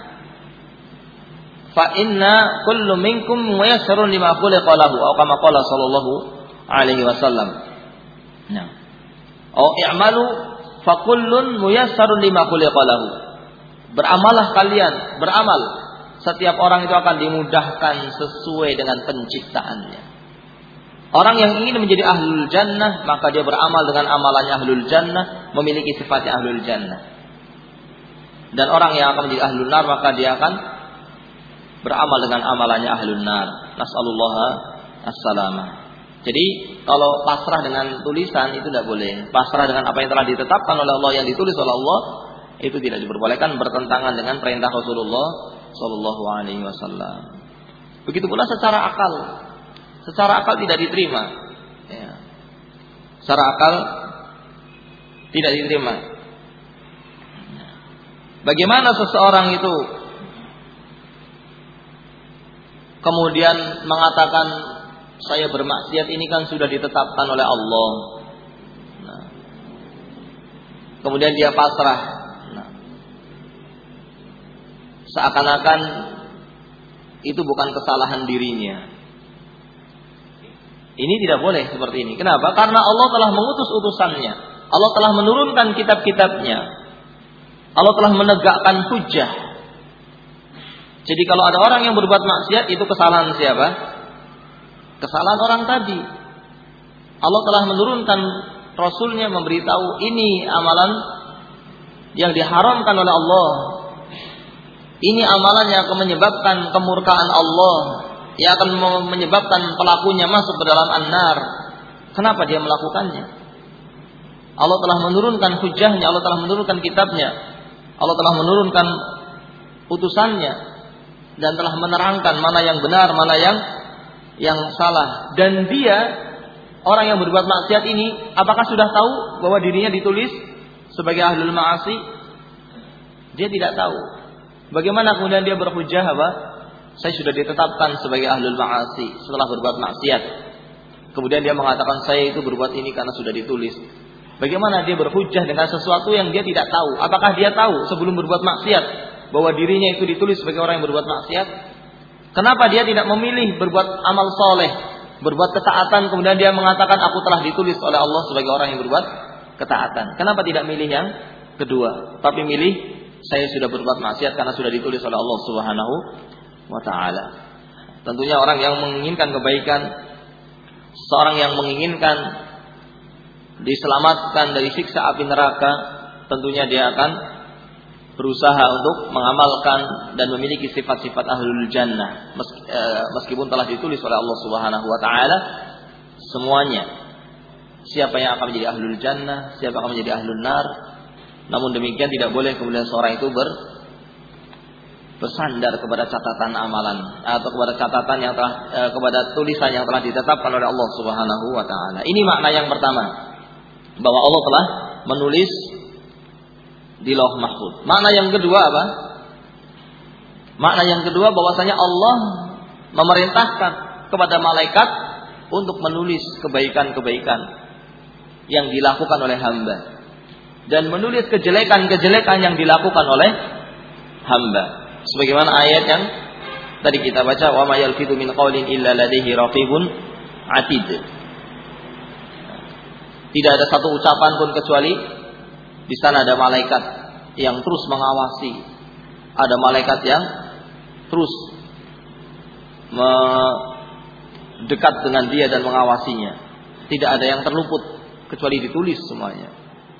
fa inna kullu minkum muyassarun lima khuliqa lahu, atau kama qala sallallahu alaihi wasallam. Nah, au i'malu fa kullun muyassarun lima khuliqa lahu. Beramalah kalian, beramal. Setiap orang itu akan dimudahkan sesuai dengan penciptaannya. Orang yang ingin menjadi ahlul jannah, maka dia beramal dengan amalannya ahlul jannah, memiliki sifatnya ahlul jannah. Dan orang yang akan menjadi ahlul nar, maka dia akan beramal dengan amalannya ahlun nar. Nas'alullah as-salamah. Jadi kalau pasrah dengan tulisan itu tidak boleh. Pasrah dengan apa yang telah ditetapkan oleh Allah, yang ditulis oleh Allah, itu tidak diperbolehkan, bertentangan dengan perintah Rasulullah sallallahu alaihi wasallam. Begitu pula secara akal. Secara akal tidak diterima. Ya. Secara akal tidak diterima. Bagaimana seseorang itu kemudian mengatakan, saya bermaksiat ini kan sudah ditetapkan oleh Allah. Nah, kemudian dia pasrah. Nah, seakan-akan itu bukan kesalahan dirinya. Ini tidak boleh seperti ini. Kenapa? Karena Allah telah mengutus utusannya. Allah telah menurunkan kitab-kitabnya. Allah telah menegakkan hujjah. Jadi kalau ada orang yang berbuat maksiat, itu kesalahan siapa? Kesalahan orang tadi. Allah telah menurunkan Rasulnya, memberitahu ini amalan yang diharamkan oleh Allah. Ini amalan yang akan menyebabkan kemurkaan Allah, yang akan menyebabkan pelakunya masuk ke dalam an-nar. Kenapa dia melakukannya? Allah telah menurunkan hujahnya, Allah telah menurunkan kitabnya, Allah telah menurunkan utusannya, dan telah menerangkan mana yang benar, mana yang yang salah. Dan dia, orang yang berbuat maksiat ini, apakah sudah tahu bahwa dirinya ditulis sebagai ahlul ma'asi? Dia tidak tahu. Bagaimana kemudian dia berhujjah apa? saya sudah ditetapkan sebagai ahlul ma'asi setelah berbuat maksiat. Kemudian dia mengatakan saya itu berbuat ini karena sudah ditulis. Bagaimana dia berhujjah dengan sesuatu yang dia tidak tahu? Apakah dia tahu sebelum berbuat maksiat bahwa dirinya itu ditulis sebagai orang yang berbuat maksiat? Kenapa dia tidak memilih berbuat amal soleh, berbuat ketaatan, kemudian dia mengatakan aku telah ditulis oleh Allah sebagai orang yang berbuat ketaatan? Kenapa tidak milih yang kedua, tapi milih saya sudah berbuat maksiat karena sudah ditulis oleh Allah Subhanahu wa ta'ala? Tentunya orang yang menginginkan kebaikan, seorang yang menginginkan diselamatkan dari siksa api neraka, tentunya dia akan berusaha untuk mengamalkan dan memiliki sifat-sifat ahlul jannah, meskipun telah ditulis oleh Allah Subhanahu wa ta'ala semuanya, siapa yang akan menjadi ahlul jannah, siapa yang akan menjadi ahlul nar. Namun demikian tidak boleh kemudian seorang itu ber bersandar kepada catatan amalan atau kepada catatan yang telah eh, kepada tulisan yang telah ditetapkan oleh Allah Subhanahu wa ta'ala. Ini makna yang pertama, bahwa Allah telah menulis di Lauh Mahfuz. Makna yang kedua apa? Makna yang kedua bahwasanya Allah memerintahkan kepada malaikat untuk menulis kebaikan-kebaikan yang dilakukan oleh hamba dan menulis kejelekan-kejelekan yang dilakukan oleh hamba. Sebagaimana ayat yang tadi kita baca, wa may yalfidu min qaulin illa ladaihi raqibun atid. Tidak ada satu ucapan pun kecuali di sana ada malaikat yang terus mengawasi. Ada malaikat yang terus mendekat dengan dia dan mengawasinya. Tidak ada yang terluput kecuali ditulis semuanya.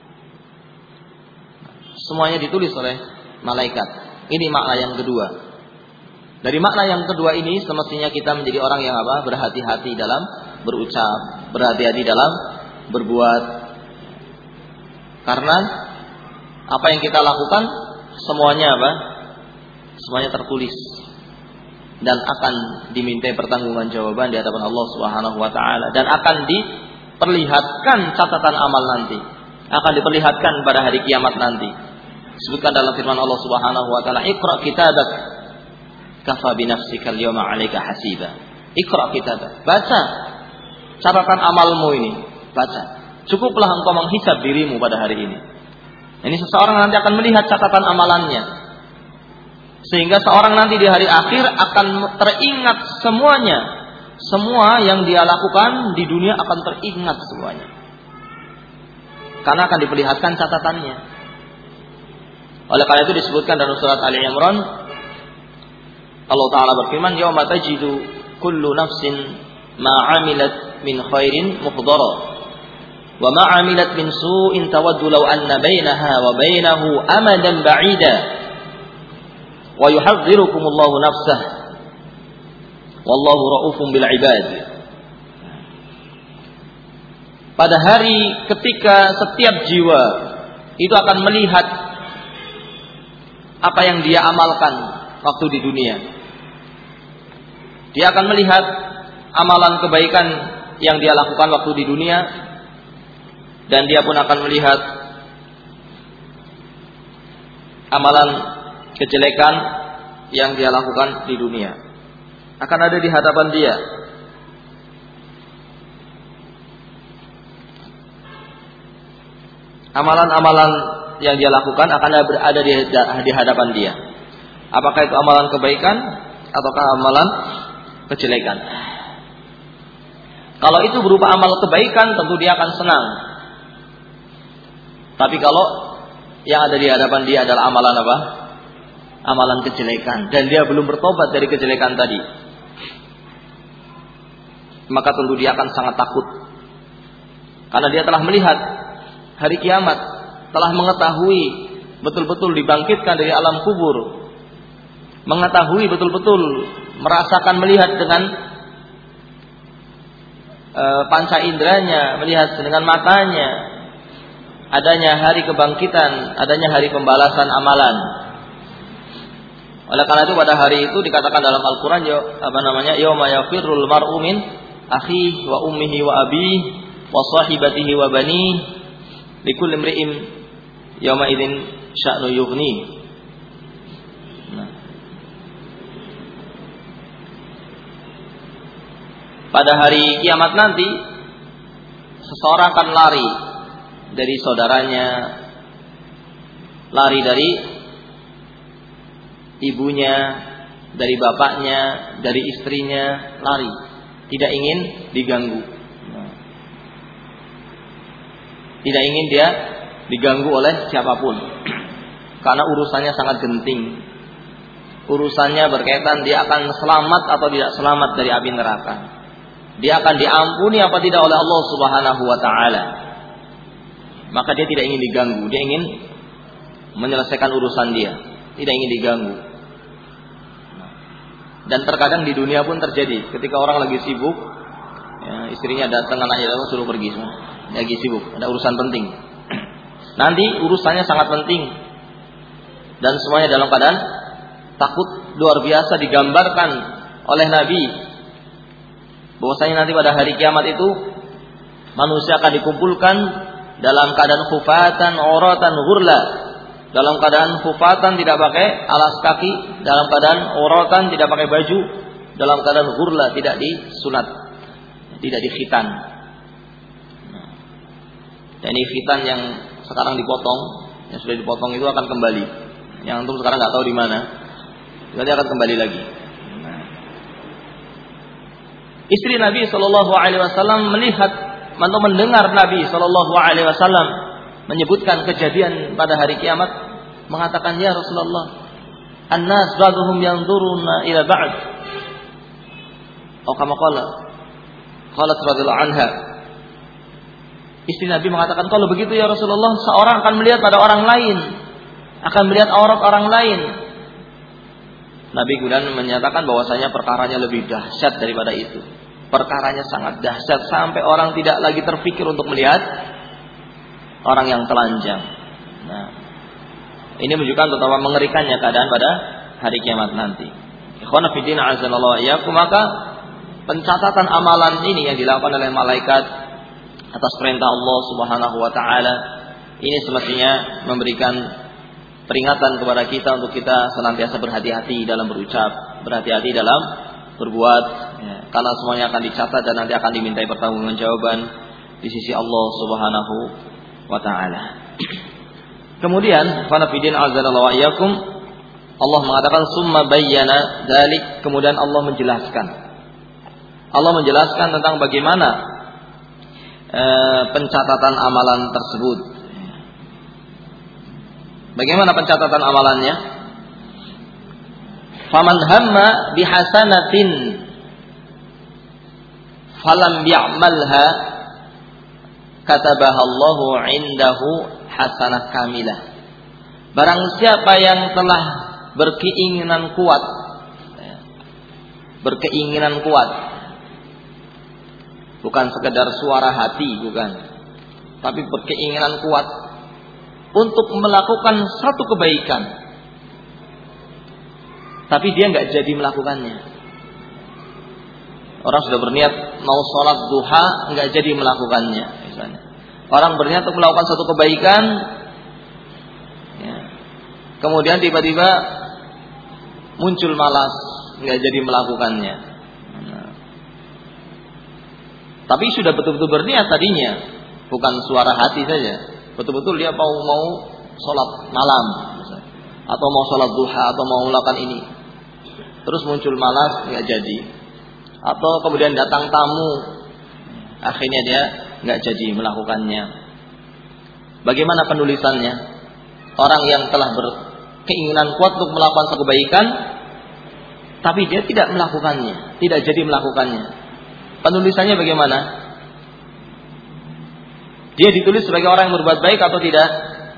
Semuanya ditulis oleh malaikat. Ini makna yang kedua. Dari makna yang kedua ini semestinya kita menjadi orang yang apa? Berhati-hati dalam berucap, berhati-hati dalam berbuat. Karena apa yang kita lakukan semuanya apa? Semuanya tertulis dan akan dimintai pertanggungjawaban di hadapan Allah Subhanahu wa taala, dan akan diperlihatkan catatan amal nanti. Akan diperlihatkan pada hari kiamat nanti. Disebutkan dalam firman Allah Subhanahu wa taala, "Iqra kitabak kafa bi nafsika al-yawma 'alaika hasiba." Iqra kitabak. Baca catatan amalmu ini. Baca. Cukuplah engkau menghisab dirimu pada hari ini. Ini seseorang nanti akan melihat catatan amalannya. Sehingga seorang nanti di hari akhir akan teringat semuanya. Semua yang dia lakukan di dunia akan teringat semuanya. Karena akan diperlihatkan catatannya. Oleh karena itu disebutkan dalam surat Ali Imran, Allah Ta'ala berfirman, "Yauma tajidu kullu nafsin ma 'amilat min khairin muhdara wa ma 'amilat min su'in tawaddu law anna bainaha wa bainahu amadan ba'ida wa yuhadzirukumullahu nafsah wallahu ra'ufun bil 'ibad." Pada hari ketika setiap jiwa itu akan melihat apa yang dia amalkan waktu di dunia. Dia akan melihat amalan kebaikan yang dia lakukan waktu di dunia, dan dia pun akan melihat amalan kejelekan yang dia lakukan di dunia. Akan ada di hadapan dia. Amalan-amalan yang dia lakukan akan ada di, di hadapan dia. Apakah itu amalan kebaikan ataukah amalan kejelekan? Kalau itu berupa amal kebaikan, tentu dia akan senang. Tapi kalau yang ada di hadapan dia adalah amalan apa? Amalan kejelekan, dan dia belum bertobat dari kejelekan tadi, maka tentu dia akan sangat takut. Karena dia telah melihat hari kiamat, telah mengetahui betul-betul dibangkitkan dari alam kubur, mengetahui betul-betul, merasakan, melihat dengan e, panca inderanya, melihat dengan matanya adanya hari kebangkitan, adanya hari pembalasan amalan. Oleh karena itu pada hari itu dikatakan dalam Al-Quran, apa namanya, yauma yafirrul mar'u min akhihi wa ummihi wa abihi wa sahibatihi wa banihi likulli imri'in yauma idzin sya'nu yughni. Nah. pada hari kiamat nanti seseorang akan lari dari saudaranya, lari dari ibunya, dari bapaknya, dari istrinya, lari, tidak ingin diganggu. Tidak ingin dia diganggu oleh siapapun. Karena urusannya sangat genting. Urusannya berkaitan dia akan selamat atau tidak selamat dari api neraka. Dia akan diampuni apa tidak oleh Allah Subhanahu wa taala. Maka dia tidak ingin diganggu, dia ingin menyelesaikan urusan dia, tidak ingin diganggu. Dan terkadang di dunia pun terjadi, ketika orang lagi sibuk, ya, istrinya datang, anaknya datang, suruh pergi semua. Lagi sibuk, ada urusan penting. Nanti urusannya sangat penting, dan semuanya dalam keadaan takut luar biasa. Digambarkan oleh Nabi bahwasanya nanti pada hari kiamat itu manusia akan dikumpulkan dalam keadaan khufatan, uratan, ghurla. Dalam keadaan khufatan, tidak pakai alas kaki, dalam keadaan uratan, tidak pakai baju, dalam keadaan ghurla, tidak disunat, tidak dikhitan. Dan ini khitan yang sekarang dipotong, yang sudah dipotong itu akan kembali. Yang antum sekarang nggak tahu di mana, nanti akan kembali lagi. Istri Nabi Shallallahu Alaihi Wasallam melihat atau mendengar Nabi Shallallahu Alaihi Wasallam menyebutkan kejadian pada hari kiamat, mengatakan, ya Rasulullah, an-nas ba'duhum yanzuruna ila ba'd. Oh, kama qala qalat radhiyallahu anha. Istri Nabi mengatakan, kalau begitu ya Rasulullah, seorang akan melihat pada orang lain, akan melihat aurat orang lain. Nabi kemudian menyatakan bahwasanya perkaranya lebih dahsyat daripada itu. Perkaranya sangat dahsyat sampai orang tidak lagi terpikir untuk melihat orang yang telanjang. Nah, ini menunjukkan betapa mengerikannya keadaan pada hari kiamat nanti. Ikhwana fillah azanallahu wa iyyakum, maka pencatatan amalan ini yang dilakukan oleh malaikat atas perintah Allah Subhanahu wa taala ini semestinya memberikan peringatan kepada kita untuk kita senantiasa berhati-hati dalam berucap, berhati-hati dalam berbuat, ya, karena semuanya akan dicatat dan nanti akan dimintai pertanggungjawaban di sisi Allah Subhanahu wa taala. Kemudian, fanafidin azanallahu wa iyyakum, Allah mengatakan summa bayyana dzalik, kemudian Allah menjelaskan. Allah menjelaskan tentang bagaimana e, pencatatan amalan tersebut. Bagaimana pencatatan amalannya? Faman hamma bihasanatin falam ya'malha katabaha Allahu 'indahu hasanah kamilah. Barang siapa yang telah berkeinginan kuat, berkeinginan kuat, bukan sekedar suara hati, bukan, tapi berkeinginan kuat untuk melakukan satu kebaikan, tapi dia nggak jadi melakukannya. Orang sudah berniat mau sholat duha, nggak jadi melakukannya, misalnya. Orang berniat untuk melakukan satu kebaikan, ya, kemudian tiba-tiba muncul malas, nggak jadi melakukannya. Nah, tapi sudah betul-betul berniat tadinya, bukan suara hati saja. Betul-betul dia mau mau sholat malam, misalnya, atau mau sholat duha, atau mau melakukan ini, terus muncul malas, nggak jadi. Atau kemudian datang tamu, akhirnya dia nggak jadi melakukannya. Bagaimana penulisannya? Orang yang telah berkeinginan kuat untuk melakukan satu kebaikan, tapi dia tidak melakukannya, tidak jadi melakukannya. Penulisannya bagaimana? Dia ditulis sebagai orang yang berbuat baik atau tidak?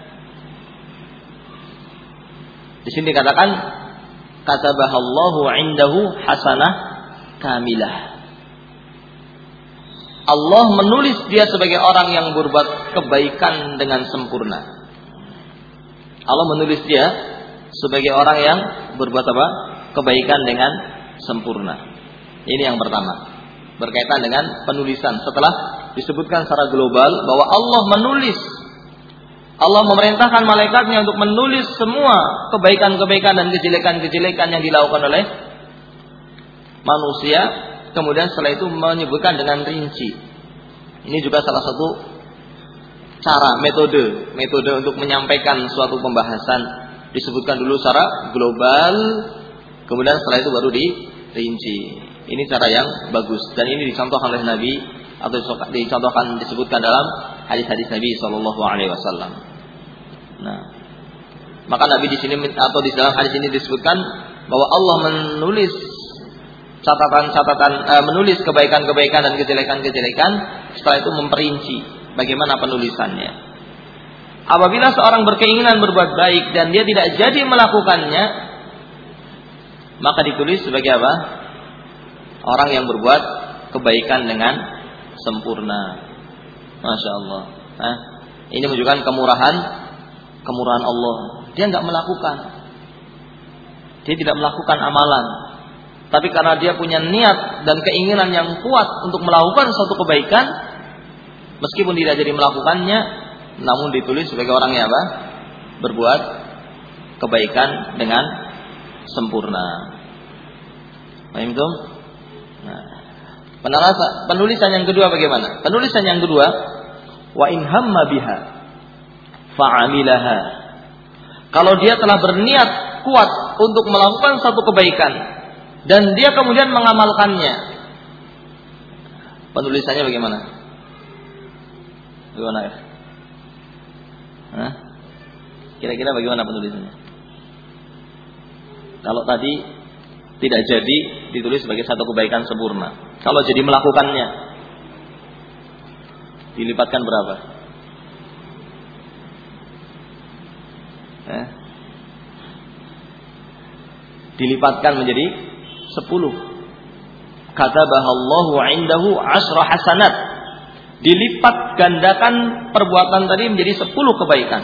Di sini dikatakan katabahallahu 'indahu hasanah kamilah. Allah menulis dia sebagai orang yang berbuat kebaikan dengan sempurna. Allah menulis dia sebagai orang yang berbuat apa? Kebaikan dengan sempurna. Ini yang pertama, berkaitan dengan penulisan. Setelah disebutkan secara global bahwa Allah menulis, Allah memerintahkan malaikatnya untuk menulis semua kebaikan-kebaikan dan kejelekan-kejelekan yang dilakukan oleh manusia, kemudian setelah itu menyebutkan dengan rinci. Ini juga salah satu cara, metode, metode untuk menyampaikan suatu pembahasan. Disebutkan dulu secara global, kemudian setelah itu baru dirinci. Ini cara yang bagus dan ini dicontohkan oleh Nabi atau dicontohkan disebutkan dalam hadis-hadis Nabi Shallallahu Alaihi Wasallam. Nah, maka Nabi di sini atau di dalam hadis ini disebutkan bahwa Allah menulis catatan-catatan, uh, menulis kebaikan-kebaikan dan kejelekan-kejelekan, setelah itu memperinci bagaimana penulisannya. Apabila seorang berkeinginan berbuat baik dan dia tidak jadi melakukannya, maka ditulis sebagai apa? Orang yang berbuat kebaikan dengan sempurna. Masya Allah. Nah, ini menunjukkan kemurahan, kemurahan Allah. Dia nggak melakukan, dia tidak melakukan amalan, tapi karena dia punya niat dan keinginan yang kuat untuk melakukan suatu kebaikan, meskipun tidak jadi melakukannya, namun ditulis sebagai orang yang apa? Berbuat kebaikan dengan sempurna. Paham itu? Nah, penulisan yang kedua bagaimana? Penulisan yang kedua, wa in hamma biha fa'amilaha. Kalau dia telah berniat kuat untuk melakukan satu kebaikan dan dia kemudian mengamalkannya, penulisannya bagaimana? Bagaimana ya? Hah? Kira-kira bagaimana penulisannya? Kalau tadi tidak jadi ditulis sebagai satu kebaikan sempurna. Kalau jadi melakukannya, dilipatkan berapa? Eh? Dilipatkan menjadi sepuluh. Katabahallahu indahu asra hasanat. Dilipat gandakan perbuatan tadi menjadi sepuluh kebaikan.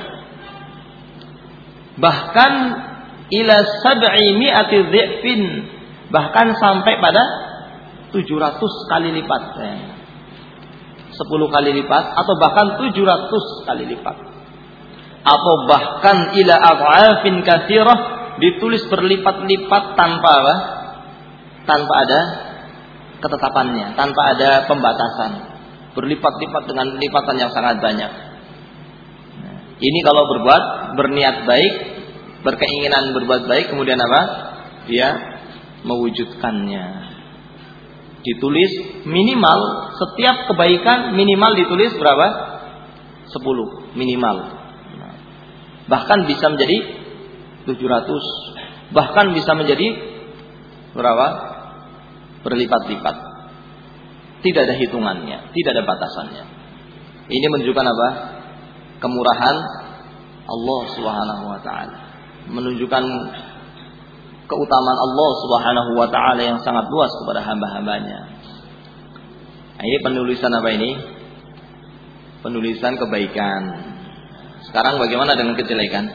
Bahkan ila sab'i mi'ati dhi'fin, bahkan sampai pada tujuh ratus kali lipat. sepuluh kali lipat atau bahkan tujuh ratus kali lipat. Atau bahkan ila ad'afin katsirah, ditulis berlipat-lipat tanpa apa? Tanpa ada ketetapannya, tanpa ada pembatasan. Berlipat-lipat dengan lipatan yang sangat banyak. Ini kalau berbuat, berniat baik, berkeinginan berbuat baik, kemudian apa? Dia mewujudkannya. Ditulis minimal, setiap kebaikan minimal ditulis berapa? sepuluh minimal. Bahkan bisa menjadi tujuh ratus, bahkan bisa menjadi berapa? Berlipat-lipat. Tidak ada hitungannya, tidak ada batasannya. Ini menunjukkan apa? Kemurahan Allah Subhanahu wa taala. Menunjukkan keutamaan Allah Subhanahu wa taala yang sangat luas kepada hamba-hambanya. Nah, ini penulisan apa ini? Penulisan kebaikan. Sekarang bagaimana dengan kejelekan?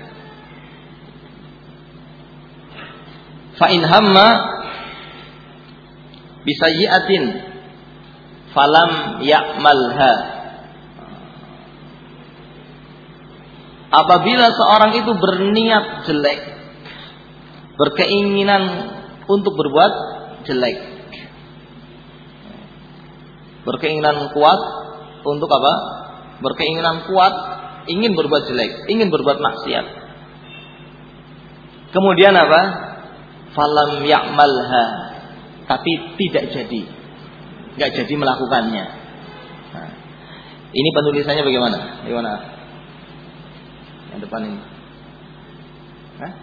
Fa in hamma bisayyi'atin falam ya'malha. Apabila seorang itu berniat jelek, berkeinginan untuk berbuat jelek, berkeinginan kuat untuk apa? Berkeinginan kuat ingin berbuat jelek, ingin berbuat maksiat. Kemudian apa? Falam ya'malha, tapi tidak jadi, nggak jadi melakukannya. Nah, ini penulisannya bagaimana? Bagaimana? Yang depan ini. Hah?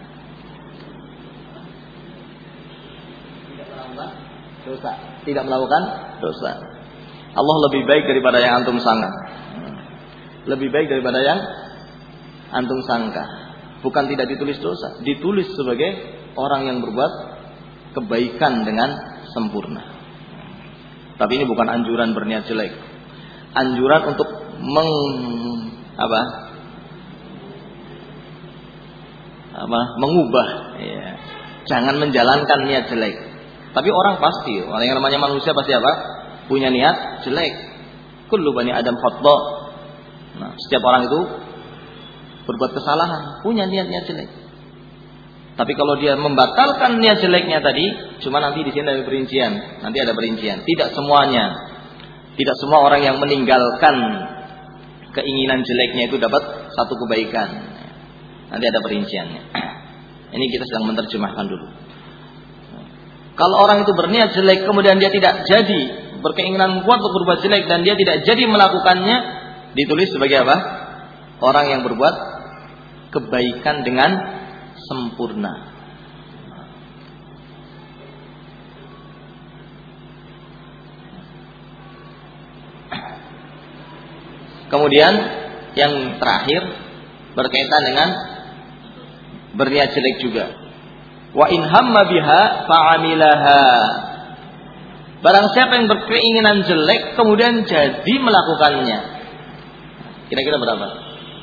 Tidak melakukan dosa. Tidak melakukan dosa. Allah lebih baik daripada yang antum sangka. Lebih baik daripada yang antum sangka. Bukan tidak ditulis dosa, ditulis sebagai orang yang berbuat kebaikan dengan sempurna. Tapi ini bukan anjuran berniat jelek. Anjuran untuk meng apa? Apa? Mengubah. Ya. Jangan menjalankan niat jelek. Tapi orang pasti, orang yang namanya manusia pasti apa? Punya niat jelek. Kullu bani Adam khata'. Nah, setiap orang itu berbuat kesalahan, punya niat-niat jelek. Tapi kalau dia membatalkan niat jeleknya tadi, cuma nanti di sini ada perincian, nanti ada perincian. Tidak semuanya, tidak semua orang yang meninggalkan keinginan jeleknya itu dapat satu kebaikan. Nanti ada perinciannya. Ini kita sedang menerjemahkan dulu. Kalau orang itu berniat jelek, kemudian dia tidak jadi, berkeinginan kuat untuk berbuat jelek dan dia tidak jadi melakukannya, ditulis sebagai apa? Orang yang berbuat kebaikan dengan sempurna. Kemudian yang terakhir berkaitan dengan berniat jelek juga. Wa in hamma biha fa'amilaha. Barang siapa yang berkeinginan jelek kemudian jadi melakukannya. Kira-kira berapa?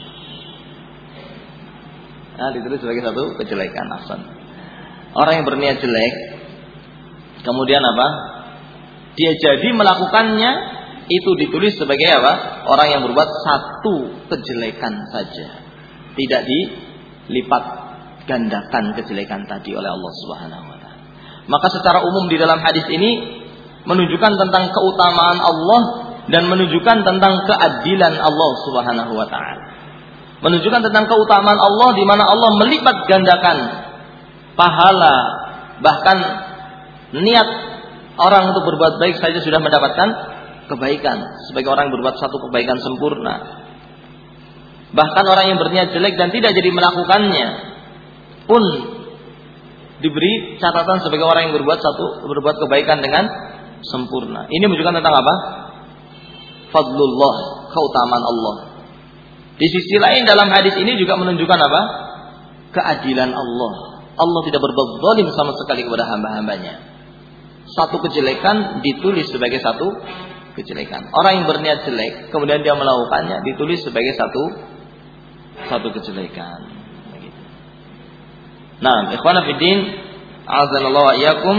Nah, ditulis sebagai satu kejelekan. Ahsan. Orang yang berniat jelek kemudian apa? Dia jadi melakukannya, itu ditulis sebagai apa? Orang yang berbuat satu kejelekan saja. Tidak dilipat gandakan kejelekan tadi oleh Allah Subhanahu wa taala. Maka secara umum di dalam hadis ini menunjukkan tentang keutamaan Allah dan menunjukkan tentang keadilan Allah Subhanahu wa taala. Menunjukkan tentang keutamaan Allah di mana Allah melipat gandakan pahala, bahkan niat orang untuk berbuat baik saja sudah mendapatkan kebaikan sebagai orang yang berbuat satu kebaikan sempurna. Bahkan orang yang berniat jelek dan tidak jadi melakukannya pun diberi catatan sebagai orang yang berbuat satu berbuat kebaikan dengan sempurna. Ini menunjukkan tentang apa? Fadlullah, keutamaan Allah. Di sisi lain dalam hadis ini juga menunjukkan apa? Keadilan Allah. Allah tidak berbuat zalim sama sekali kepada hamba-hambanya. Satu kejelekan ditulis sebagai satu kejelekan. Orang yang berniat jelek kemudian dia melakukannya ditulis sebagai satu satu kejelekan. Begitu. Nah, ikhwan fillah, azanallahu wa iyyakum.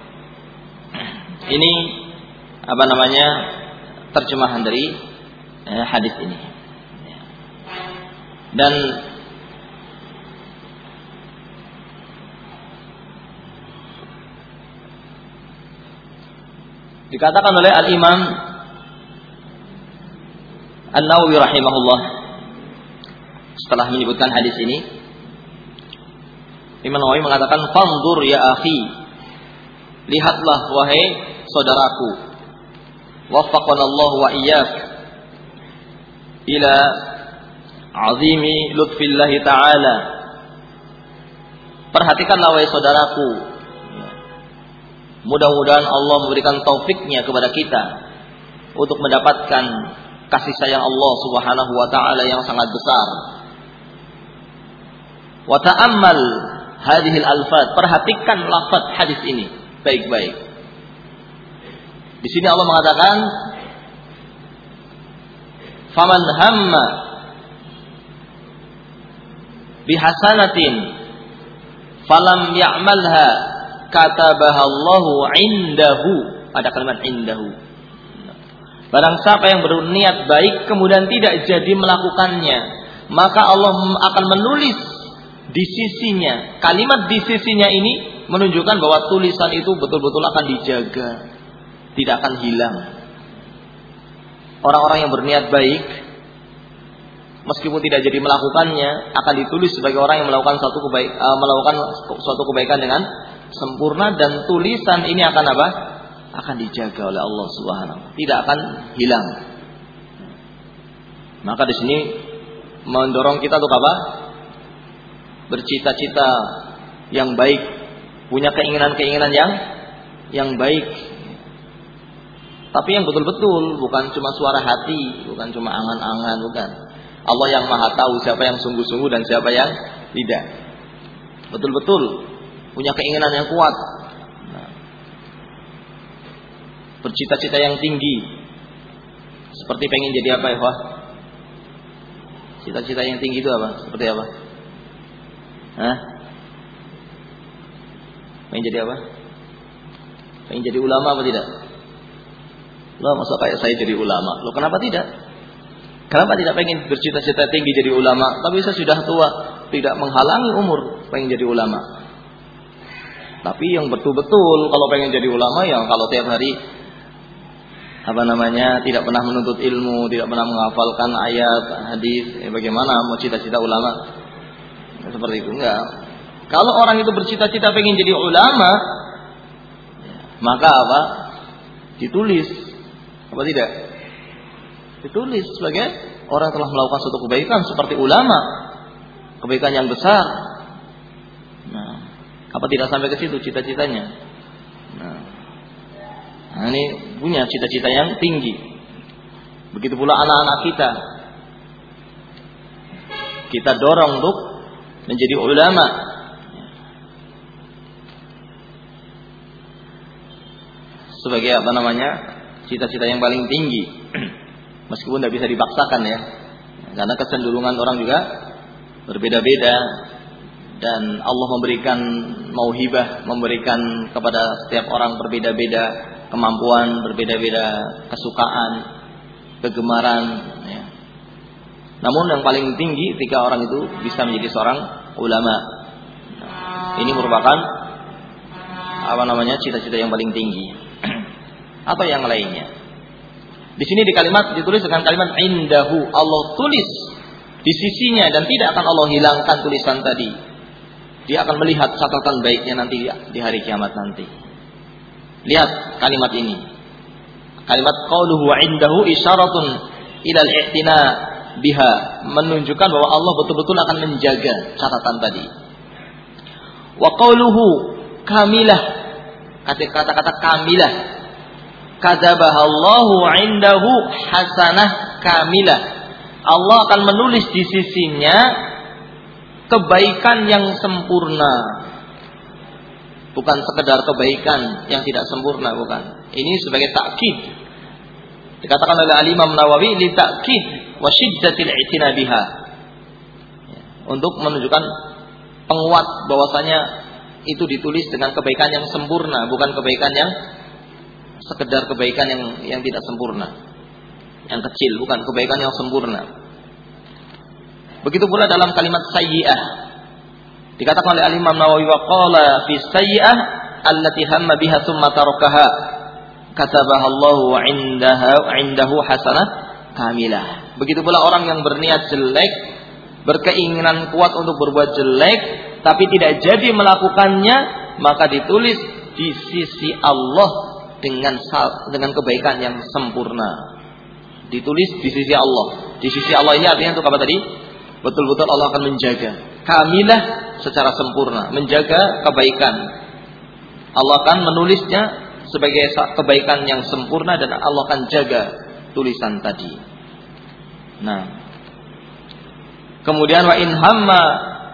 Ini apa namanya? Terjemahan dari eh, hadis ini. Dan dikatakan oleh Al-Imam An-Nawawi rahimahullah setelah menyebutkan hadis ini, Imam Nawawi mengatakan, "Fanzur ya akhi, lihatlah wahai saudaraku, waffaqanallahu wa iyyak ila azimi lutfillahi ta'ala." Perhatikanlah wahai saudaraku, mudah-mudahan Allah memberikan taufiknya kepada kita untuk mendapatkan kasih sayang Allah Subhanahu wa taala yang sangat besar. Wa ta'ammal hadhil alfaz, perhatikan lafaz hadis ini baik-baik. Di sini Allah mengatakan, "Faman hamma bihasanatin falam ya'malha katabaha Allahu 'indahu." Ada kalimat indahu. Barang siapa yang berniat baik kemudian tidak jadi melakukannya, maka Allah akan menulis di sisinya. Kalimat di sisinya ini menunjukkan bahwa tulisan itu betul-betul akan dijaga, tidak akan hilang. Orang-orang yang berniat baik meskipun tidak jadi melakukannya akan ditulis sebagai orang yang melakukan suatu kebaik, uh, melakukan suatu kebaikan dengan sempurna, dan tulisan ini akan apa? Akan dijaga oleh Allah Subhanahu wa taala, tidak akan hilang. Maka di sini mendorong kita untuk apa? Bercita-cita yang baik, punya keinginan-keinginan yang yang baik. Tapi yang betul-betul, bukan cuma suara hati, bukan cuma angan-angan, bukan. Allah yang Maha tahu siapa yang sungguh-sungguh dan siapa yang tidak. Betul-betul punya keinginan yang kuat. Nah, bercita-cita yang tinggi. Seperti pengen jadi apa ya, Wah? Cita-cita yang tinggi itu apa? Seperti apa? Hah? Pengen jadi apa? Pengen jadi ulama apa tidak? Loh, masa kayak saya jadi ulama? Loh, kenapa tidak? Kenapa tidak pengen bercita-cita tinggi jadi ulama? Tapi saya sudah tua, tidak menghalangi umur pengen jadi ulama. Tapi yang betul-betul kalau pengen jadi ulama, yang kalau tiap hari apa namanya tidak pernah menuntut ilmu, tidak pernah menghafalkan ayat hadis, eh, bagaimana mau cita-cita ulama? Seperti itu enggak. Kalau orang itu bercita-cita pengen jadi ulama, maka apa? Ditulis, apa tidak? Ditulis sebagai orang telah melakukan suatu kebaikan seperti ulama, kebaikan yang besar. Nah, apa tidak sampai ke situ cita-citanya? Nah, nah ini punya cita-cita yang tinggi. Begitu pula anak-anak kita. Kita dorong untuk menjadi ulama. Sebagai apa namanya? Cita-cita yang paling tinggi. Meskipun tidak bisa dipaksakan ya. Karena kecenderungan orang juga berbeda-beda. Dan Allah memberikan mauhibah, memberikan kepada setiap orang berbeda-beda kemampuan, berbeda-beda kesukaan, kegemaran ya. Namun yang paling tinggi ketika orang itu bisa menjadi seorang ulama. Ini merupakan apa namanya? Cita-cita yang paling tinggi. Atau yang lainnya. Di sini di kalimat ditulis dengan kalimat indahu, Allah tulis di sisinya dan tidak akan Allah hilangkan tulisan tadi. Dia akan melihat catatan baiknya nanti di hari kiamat nanti. Lihat kalimat ini. Kalimat qauluhu wa indahu isyaratun ila al-i'tina biha, menunjukkan bahwa Allah betul-betul akan menjaga catatan tadi. Wa qauluhu kamilah, kata-kata kamilah, kadzabahallahu indahu hasanah kamilah. Allah akan menulis di sisinya kebaikan yang sempurna. Bukan sekedar kebaikan yang tidak sempurna, bukan. Ini sebagai takkid. Dikatakan oleh Al-Imam Nawawi li takkid wa syiddatil i'tina biha. Untuk menunjukkan penguat bahwasanya itu ditulis dengan kebaikan yang sempurna, bukan kebaikan yang sekedar kebaikan yang yang tidak sempurna. Yang kecil, bukan kebaikan yang sempurna. Begitu pula dalam kalimat sayyi'ah. Dikatakan oleh Al-Imam Nawawi wa qala fi sayyi'ah allati hamma biha thumma tarakaha katabaha Allahu 'indaha 'indahu hasanah kamilah. Begitu pula orang yang berniat jelek, berkeinginan kuat untuk berbuat jelek tapi tidak jadi melakukannya, maka ditulis di sisi Allah dengan dengan kebaikan yang sempurna. Ditulis di sisi Allah. Di sisi Allah ini artinya untuk apa tadi? Betul-betul Allah akan menjaga kamilah secara sempurna, menjaga kebaikan. Allah akan menulisnya sebagai kebaikan yang sempurna dan Allah akan jaga tulisan tadi. Nah, kemudian wa in hamma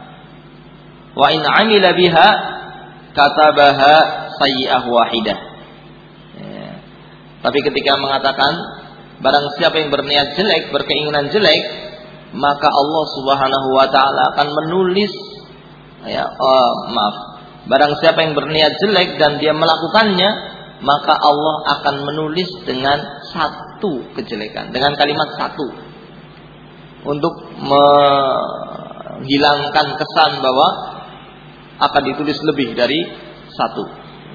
wa in amila biha katabaha sayyi'ah wahidah. Ya. Tapi ketika mengatakan barang siapa yang berniat jelek, berkeinginan jelek, maka Allah Subhanahu wa taala akan menulis ya oh, maaf barang siapa yang berniat jelek dan dia melakukannya, maka Allah akan menulis dengan satu kejelekan, dengan kalimat satu, untuk menghilangkan kesan bahwa akan ditulis lebih dari satu.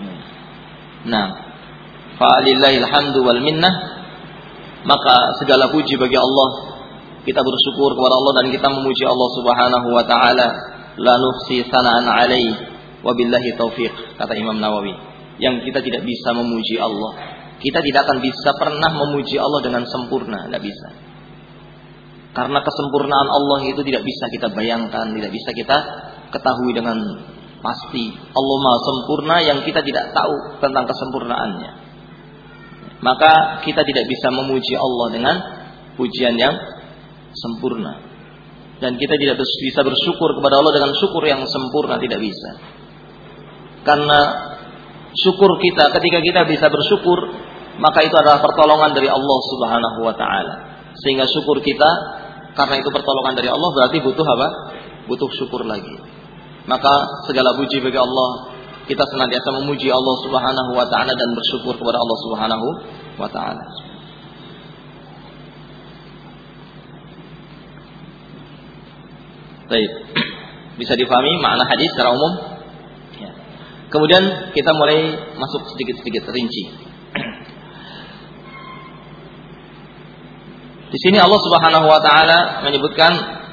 Nah, falillahil hamdu wal minnah, maka segala puji bagi Allah. Kita bersyukur kepada Allah dan kita memuji Allah Subhanahu wa taala. La nuhsi sana'an alaihi wa billahi taufiq, kata Imam Nawawi. Yang kita tidak bisa memuji Allah. Kita tidak akan bisa pernah memuji Allah dengan sempurna, tidak bisa. Karena kesempurnaan Allah itu tidak bisa kita bayangkan, tidak bisa kita ketahui dengan pasti. Allah Maha sempurna yang kita tidak tahu tentang kesempurnaannya. Maka kita tidak bisa memuji Allah dengan pujian yang sempurna, dan kita tidak bisa bersyukur kepada Allah dengan syukur yang sempurna, tidak bisa. Karena syukur kita, ketika kita bisa bersyukur, maka itu adalah pertolongan dari Allah Subhanahu wa taala. Sehingga syukur kita karena itu pertolongan dari Allah, berarti butuh apa? Butuh syukur lagi. Maka segala puji bagi Allah, kita senantiasa memuji Allah Subhanahu wa taala dan bersyukur kepada Allah Subhanahu wa taala. Baik. Bisa difahami makna hadis secara umum? Ya. Kemudian kita mulai masuk sedikit-sedikit rinci. Di sini Allah Subhanahu wa taala menyebutkan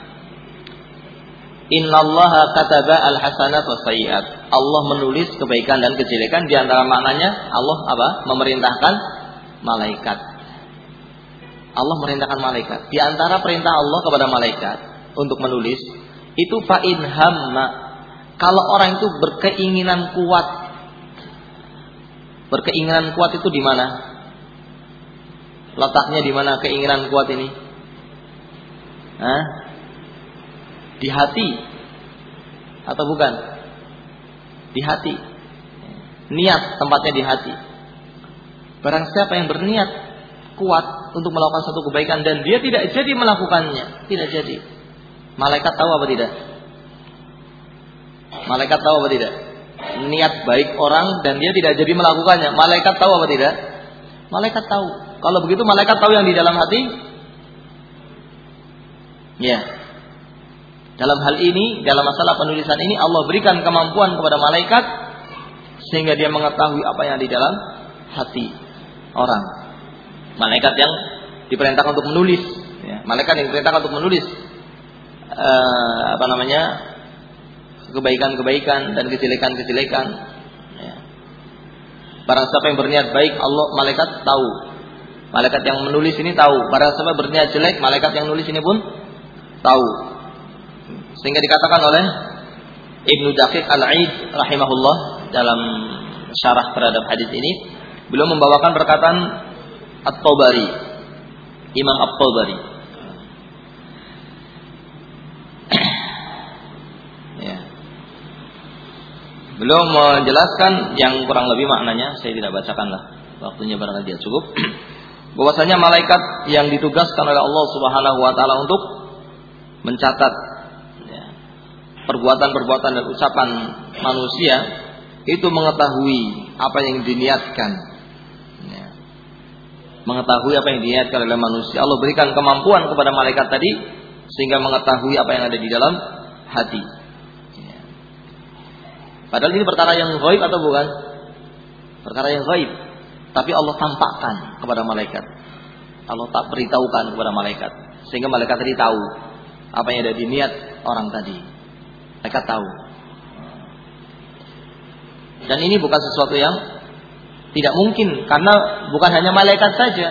innallaha kataba al-hasanat was-sayyi'at. Allah menulis kebaikan dan kejelekan, di antara maknanya Allah apa? Memerintahkan malaikat. Allah merintahkan malaikat. Di antara perintah Allah kepada malaikat untuk menulis itu fa in hamma. Kalau orang itu berkeinginan kuat. Berkeinginan kuat itu di mana? Letaknya di mana keinginan kuat ini? Hah? Di hati atau bukan? Di hati. Niat tempatnya di hati. Barang siapa yang berniat kuat untuk melakukan satu kebaikan dan dia tidak jadi melakukannya, tidak jadi. Malaikat tahu apa tidak? Malaikat tahu apa tidak? Niat baik orang dan dia tidak jadi melakukannya, malaikat tahu apa tidak? Malaikat tahu. Kalau begitu malaikat tahu yang di dalam hati? Ya. Dalam hal ini, dalam masalah penulisan ini Allah berikan kemampuan kepada malaikat sehingga dia mengetahui apa yang di dalam hati orang. Malaikat yang diperintahkan untuk menulis, ya. Malaikat yang diperintahkan untuk menulis uh, apa namanya kebaikan-kebaikan dan kejelekan-kejelekan. Ya. Barang siapa yang berniat baik, Allah malaikat tahu. Malaikat yang menulis ini tahu. Barang siapa berniat jelek, malaikat yang menulis ini pun tahu. Sehingga dikatakan oleh Ibnu Daqiq Al-Aid rahimahullah dalam syarah terhadap hadis ini, beliau membawakan perkataan At-Tabari, Imam At-Tabari. Ya. Beliau menjelaskan yang kurang lebih maknanya, saya tidak bacakanlah, waktunya barangkali tidak cukup. Bahwasanya malaikat yang ditugaskan oleh Allah Subhanahu wa taala untuk mencatat ya, perbuatan-perbuatan dan ucapan manusia itu mengetahui apa yang diniatkan. Ya. Mengetahui apa yang diniatkan oleh manusia. Allah berikan kemampuan kepada malaikat tadi sehingga mengetahui apa yang ada di dalam hati. Ya. Padahal ini perkara yang ghaib atau bukan? Perkara yang ghaib. Tapi Allah tampakkan kepada malaikat. Allah tak beritahukan kepada malaikat. Sehingga malaikat tadi tahu apa yang ada di niat orang tadi. Malaikat tahu. Dan ini bukan sesuatu yang tidak mungkin. Karena bukan hanya malaikat saja.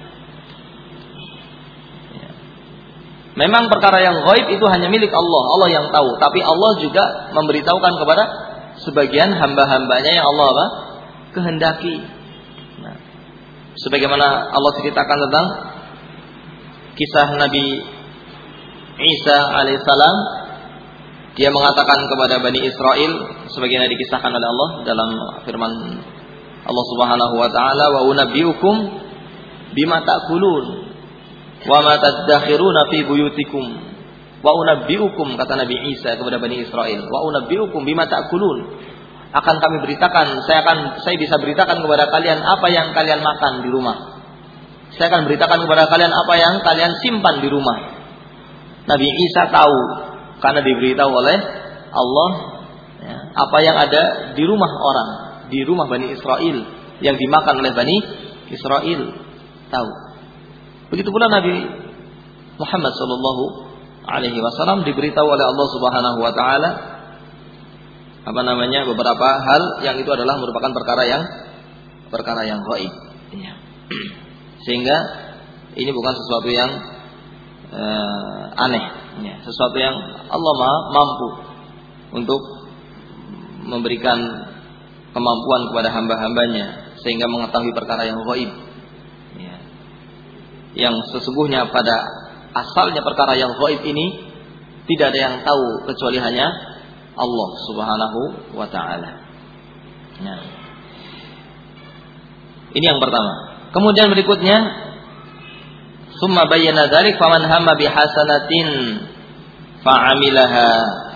Memang perkara yang ghaib itu hanya milik Allah. Allah yang tahu. Tapi Allah juga memberitahukan kepada sebagian hamba-hambanya yang Allah apa? Kehendaki. Sebagaimana Allah ceritakan tentang kisah Nabi Isa alaihissalam, dia mengatakan kepada Bani Israel, sebagaimana dikisahkan oleh Allah dalam firman Allah Subhanahu wa taala, wa unabbiukum bima ta'kulun wa ma tadakhiruna fi buyutikum. Wa unabbiukum, kata Nabi Isa kepada Bani Israel, wa unabbiukum bima ta'kulun. Akan kami beritakan, saya akan saya bisa beritakan kepada kalian apa yang kalian makan di rumah. Saya akan beritakan kepada kalian apa yang kalian simpan di rumah. Nabi Isa tahu karena diberitahu oleh Allah ya, apa yang ada di rumah orang, di rumah Bani Israel yang dimakan oleh Bani Israel, tahu. Begitu pula Nabi Muhammad sallallahu alaihi wasallam diberitahu oleh Allah Subhanahu wa taala apa namanya beberapa hal yang itu adalah merupakan perkara yang perkara yang ghaib. Ya. Sehingga ini bukan sesuatu yang uh, aneh, ya. Sesuatu yang Allah mampu untuk memberikan kemampuan kepada hamba-hambanya sehingga mengetahui perkara yang ghaib. Ya. Yang sesungguhnya pada asalnya perkara yang ghaib ini tidak ada yang tahu kecuali hanya Allah Subhanahu wa taala. Nah. Ini yang pertama. Kemudian berikutnya, summa bayyana dzalik faman hamma bihasanatin fa'amilaha.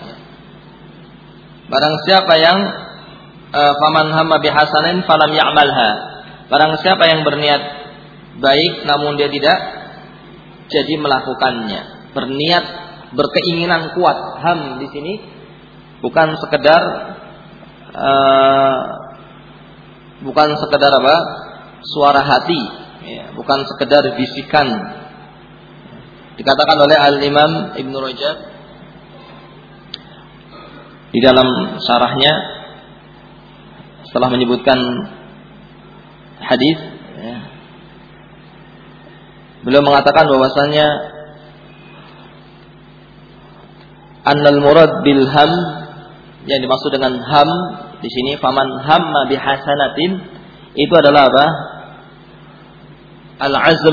Barang siapa yang uh, faman hamma bihasanatin falam ya'malha. Barang siapa yang berniat baik namun dia tidak jadi melakukannya. Berniat, berkeinginan kuat. Ham di sini bukan sekedar uh, bukan sekedar apa? Suara hati, ya, bukan sekedar bisikan. Dikatakan oleh Al-Imam Ibnu Rajab di dalam syarahnya setelah menyebutkan hadis, ya, beliau mengatakan bahwasanya annal murad bil ham, yang dimaksud dengan ham di sini faman hamma bihasanatin, itu adalah apa? Al-azm,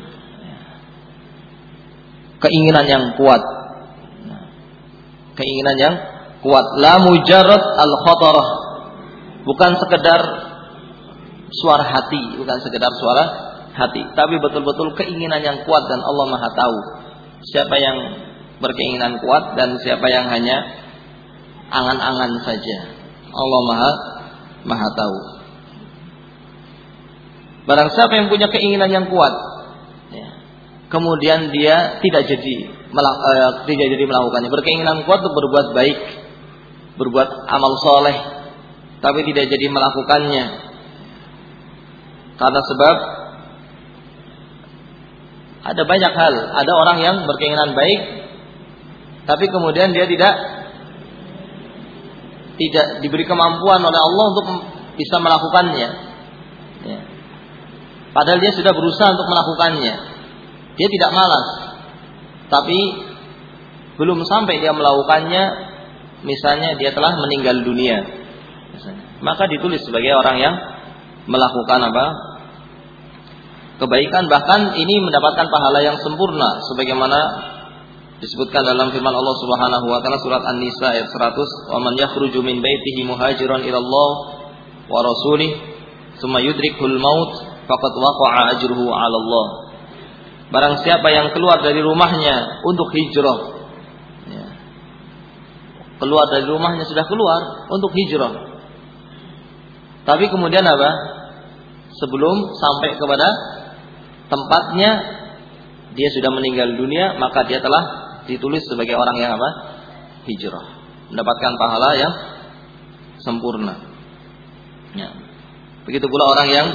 keinginan yang kuat. Keinginan yang kuat, la mujarrad al-khatarah, bukan sekedar suara hati, bukan sekedar suara hati, tapi betul-betul keinginan yang kuat, dan Allah Maha tahu siapa yang berkeinginan kuat dan siapa yang hanya angan-angan saja. Allah Maha Maha tahu. Barang siapa yang punya keinginan yang kuat, ya, kemudian dia tidak jadi melak- eh, tidak jadi melakukannya, berkeinginan kuat untuk berbuat baik, berbuat amal soleh, tapi tidak jadi melakukannya karena sebab ada banyak hal. Ada orang yang berkeinginan baik, tapi kemudian dia tidak tidak diberi kemampuan oleh Allah untuk bisa melakukannya, ya. Padahal dia sudah berusaha untuk melakukannya. Dia tidak malas, tapi belum sampai dia melakukannya, misalnya dia telah meninggal dunia, misalnya, maka ditulis sebagai orang yang melakukan apa? Kebaikan, bahkan ini mendapatkan pahala yang sempurna, sebagaimana disebutkan dalam firman Allah Subhanahu wa taala surat An-Nisa ayat seratus, "Wa man yakhruju min baitihi muhajiran ila Allah wa rasulih, tsumma yudrikul maut, faqad waqa'a ajruhu 'ala Allah." Barang siapa yang keluar dari rumahnya untuk hijrah, ya, keluar dari rumahnya, sudah keluar untuk hijrah, tapi kemudian apa? Sebelum sampai kepada tempatnya dia sudah meninggal dunia, maka dia telah ditulis sebagai orang yang apa? Hijrah, mendapatkan pahala yang sempurna. Ya. Begitu pula orang yang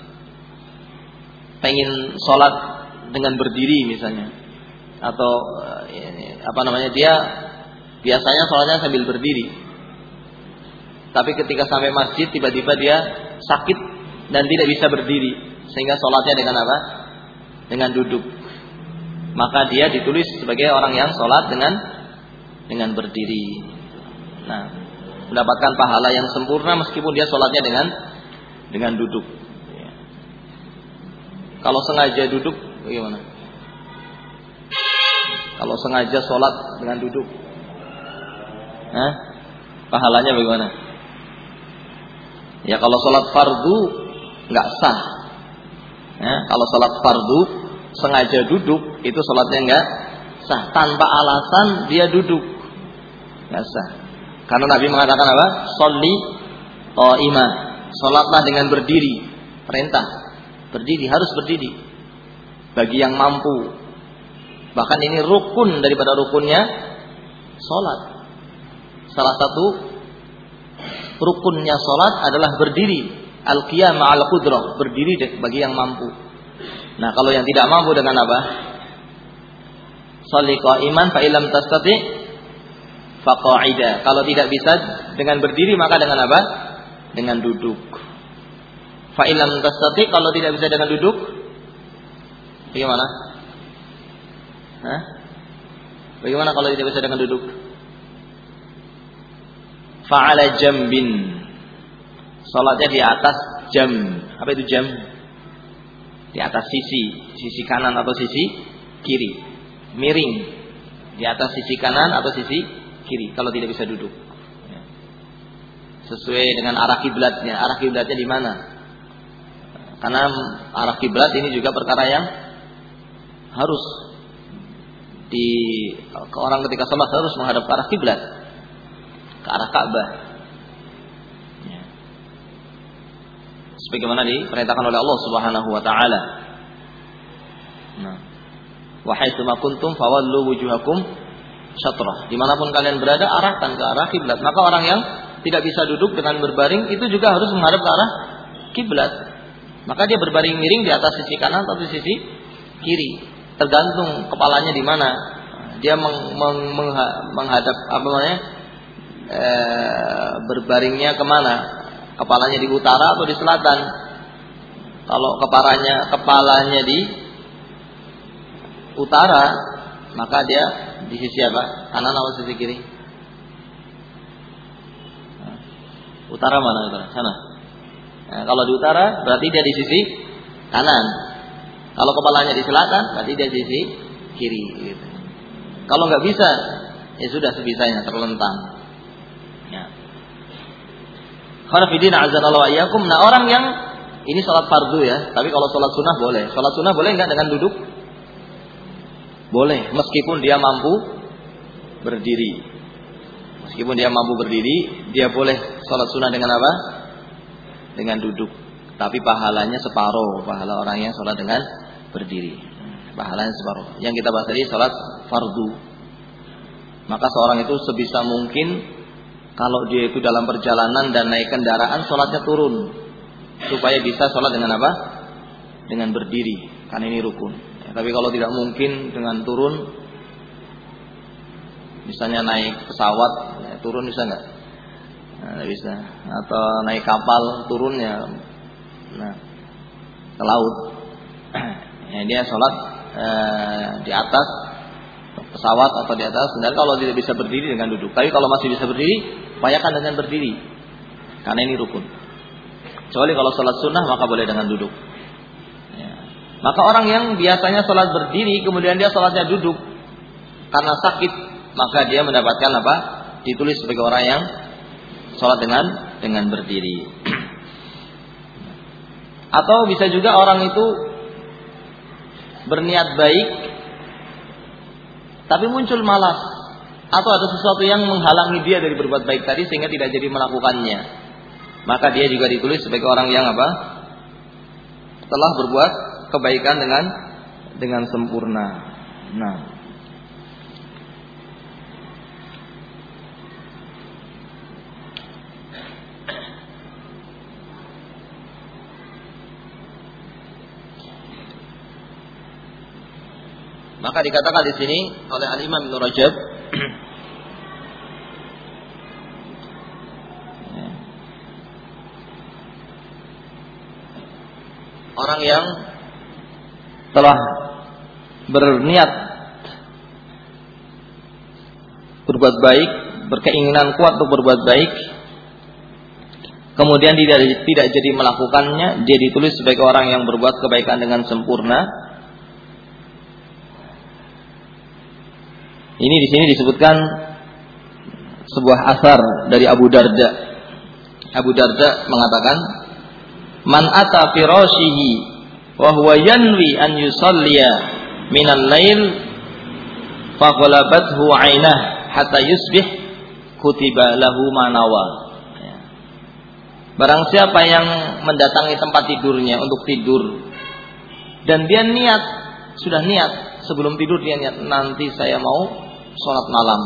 pengen sholat dengan berdiri misalnya, atau apa namanya, dia biasanya sholatnya sambil berdiri, tapi ketika sampai masjid tiba-tiba dia sakit dan tidak bisa berdiri, sehingga sholatnya dengan apa? Dengan duduk. Maka dia ditulis sebagai orang yang sholat dengan dengan berdiri. Nah, mendapatkan pahala yang sempurna meskipun dia sholatnya dengan dengan duduk. Ya. Kalau sengaja duduk, bagaimana? Kalau sengaja sholat dengan duduk, nah, pahalanya bagaimana? Ya, kalau sholat fardu nggak sah. Ya, kalau sholat fardu sengaja duduk, itu sholatnya nggak sah. Tanpa alasan dia duduk, nggak sah. Karena Nabi mengatakan apa? Sholli qa'imah, sholatlah dengan berdiri. Perintah berdiri, harus berdiri bagi yang mampu. Bahkan ini rukun daripada rukunnya sholat. Salah satu rukunnya sholat adalah berdiri. Al-qiyam ma'al qudrah, berdiri bagi yang mampu. Nah, kalau yang tidak mampu dengan apa? Sholli qa'iman fa illam tastati fa qa'ida. Kalau tidak bisa dengan berdiri, maka dengan apa? Dengan duduk. Fa illam tastati, kalau tidak bisa dengan duduk, bagaimana? Hah? Bagaimana kalau tidak bisa dengan duduk? Fa'ala jambin. Salatnya di atas jam. Apa itu jam? Di atas sisi, sisi kanan atau sisi kiri. Miring. Di atas sisi kanan atau sisi kiri kalau tidak bisa duduk. Sesuai dengan arah kiblatnya. Arah kiblatnya di mana? Karena arah kiblat ini juga perkara yang harus di orang ketika salat harus menghadap ke arah kiblat, ke arah Ka'bah. Sebagaimana diperintahkan oleh Allah Subhanahu wa taala. Nah, wa haitsu ma kuntum fawallu wujuhakum syatrah. Dimanapun kalian berada, arahkan ke arah kiblat. Maka orang yang tidak bisa duduk dengan berbaring, itu juga harus menghadap ke arah kiblat. Maka dia berbaring miring di atas sisi kanan atau di sisi kiri, tergantung kepalanya di mana. Dia meng, meng, mengha, menghadap apa namanya e, berbaringnya kemana? Kepalanya di utara atau di selatan? Kalau kepalanya kepalanya di utara, maka dia di sisi apa? Kanan atau sisi kiri? Utara mana utara? Sana. Nah, kalau di utara berarti dia di sisi kanan. Kalau kepalanya di selatan berarti dia di sisi kiri. Gitu. Kalau nggak bisa, ya sudah sebisanya terlentang. Ya. Kharafidin azanallahu wa iyyakum. Nah orang yang ini sholat fardu ya, tapi kalau sholat sunnah boleh. Sholat sunnah boleh nggak dengan duduk? Boleh, meskipun dia mampu berdiri. Meskipun dia mampu berdiri, dia boleh sholat sunnah dengan apa? Dengan duduk. Tapi pahalanya separuh pahala orang yang sholat dengan berdiri. Pahalanya separuh. Yang kita bahas tadi sholat fardu. Maka seorang itu sebisa mungkin kalau dia itu dalam perjalanan dan naik kendaraan, sholatnya turun supaya bisa sholat dengan apa? Dengan berdiri. Kan ini rukun. Ya, tapi kalau tidak mungkin dengan turun, misalnya naik pesawat, ya, turun bisa nggak? Nah, bisa. Atau naik kapal turun ya, nah ke laut. Ya, dia sholat eh, di atas pesawat atau di atas. Dan kalau tidak bisa berdiri dengan duduk. Tapi kalau masih bisa berdiri, upayakan dengan berdiri. Karena ini rukun. Kecuali kalau sholat sunnah maka boleh dengan duduk. Ya. Maka orang yang biasanya sholat berdiri kemudian dia sholatnya duduk karena sakit, maka dia mendapatkan apa? Ditulis sebagai orang yang sholat dengan dengan berdiri. Atau bisa juga orang itu berniat baik tapi muncul malas atau ada sesuatu yang menghalangi dia dari berbuat baik tadi sehingga tidak jadi melakukannya. Maka dia juga ditulis sebagai orang yang apa? Telah berbuat kebaikan dengan dengan sempurna. Nah, maka dikatakan di sini oleh Al-Imam Ibnu Rajab orang yang telah berniat berbuat baik, berkeinginan kuat untuk berbuat baik, kemudian tidak tidak jadi melakukannya, dia ditulis sebagai orang yang berbuat kebaikan dengan sempurna. Ini di sini disebutkan sebuah asar dari Abu Darda. Abu Darda mengatakan, "Man ata firashihi wa huwa yanwi an yusalliya minal lail fa ghalabathu 'ainah hatta yusbih kutiba lahu ma nawa." Barang siapa yang mendatangi tempat tidurnya untuk tidur dan dia niat, sudah niat sebelum tidur dia niat nanti saya mau sholat malam,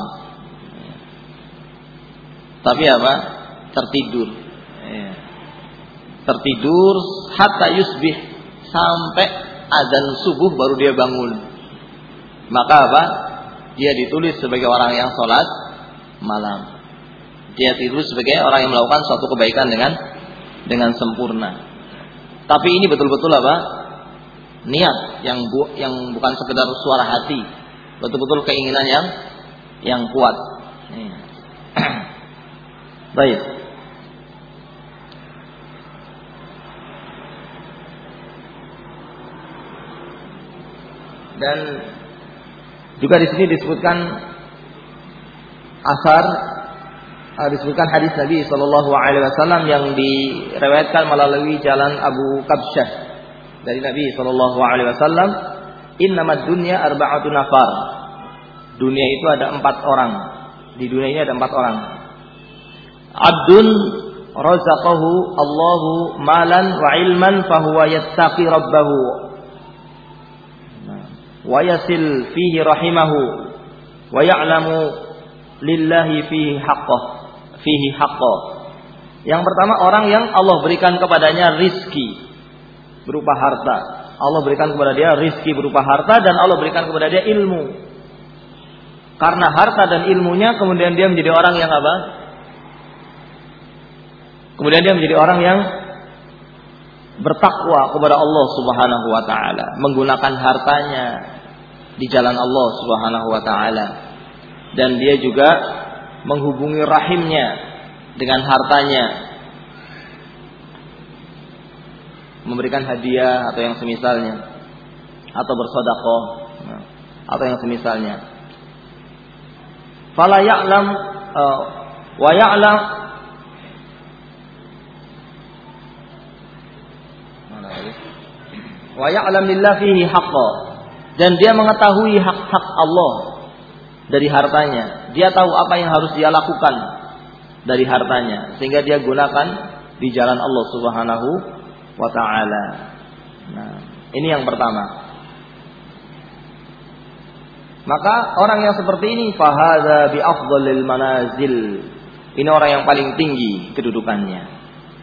tapi apa? Tertidur, tertidur hatta yusbih, sampai azan subuh baru dia bangun. Maka apa? Dia ditulis sebagai orang yang sholat malam. Dia tidur sebagai orang yang melakukan suatu kebaikan dengan dengan sempurna. Tapi ini betul-betul apa? Niat yang bu, yang bukan sekedar suara hati, betul-betul keinginan yang yang kuat. Baik. Dan juga di sini disebutkan asar, disebutkan hadis Nabi Shallallahu Alaihi Wasallam yang diriwayatkan melalui jalan Abu Kabsyah dari Nabi Shallallahu Alaihi Wasallam. Innamad dunya arba'atu nafar. Dunia itu ada empat orang. Di dunia ini ada empat orang. Abdun razaqahu Allahu malan wa ilman fahuwa yattaqi rabbahu wa yasil fihi rahimahu wa ya'lamu lillahi fihi haqqah fihi haqqo. Yang pertama, orang yang Allah berikan kepadanya rizki berupa harta. Allah berikan kepada dia rizki berupa harta dan Allah berikan kepada dia ilmu. Karena harta dan ilmunya kemudian dia menjadi orang yang apa? Kemudian dia menjadi orang yang bertakwa kepada Allah Subhanahu wa taala, menggunakan hartanya di jalan Allah Subhanahu wa taala. Dan dia juga menghubungi rahimnya dengan hartanya, memberikan hadiah atau yang semisalnya, atau bersedekah atau yang semisalnya. Fala ya'lam uh, wa ya'lam wa ya'lam lillahi fihi haqqo, dan dia mengetahui hak-hak Allah dari hartanya. Dia tahu apa yang harus dia lakukan dari hartanya sehingga dia gunakan di jalan Allah Subhanahu wa taala. Nah, ini yang pertama. Maka orang yang seperti ini fahadza bi afdhalil manazil. Ini orang yang paling tinggi kedudukannya.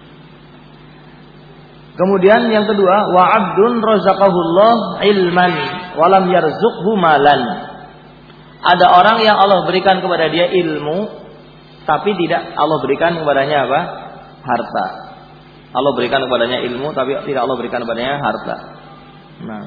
Kemudian yang kedua, wa 'abdun razaqahullah ilman wa lam yarzuqhu malan. Ada orang yang Allah berikan kepada dia ilmu tapi tidak Allah berikan kepadanya apa? Harta. Allah berikan kepadanya ilmu tapi tidak Allah berikan kepadanya harta. Nah.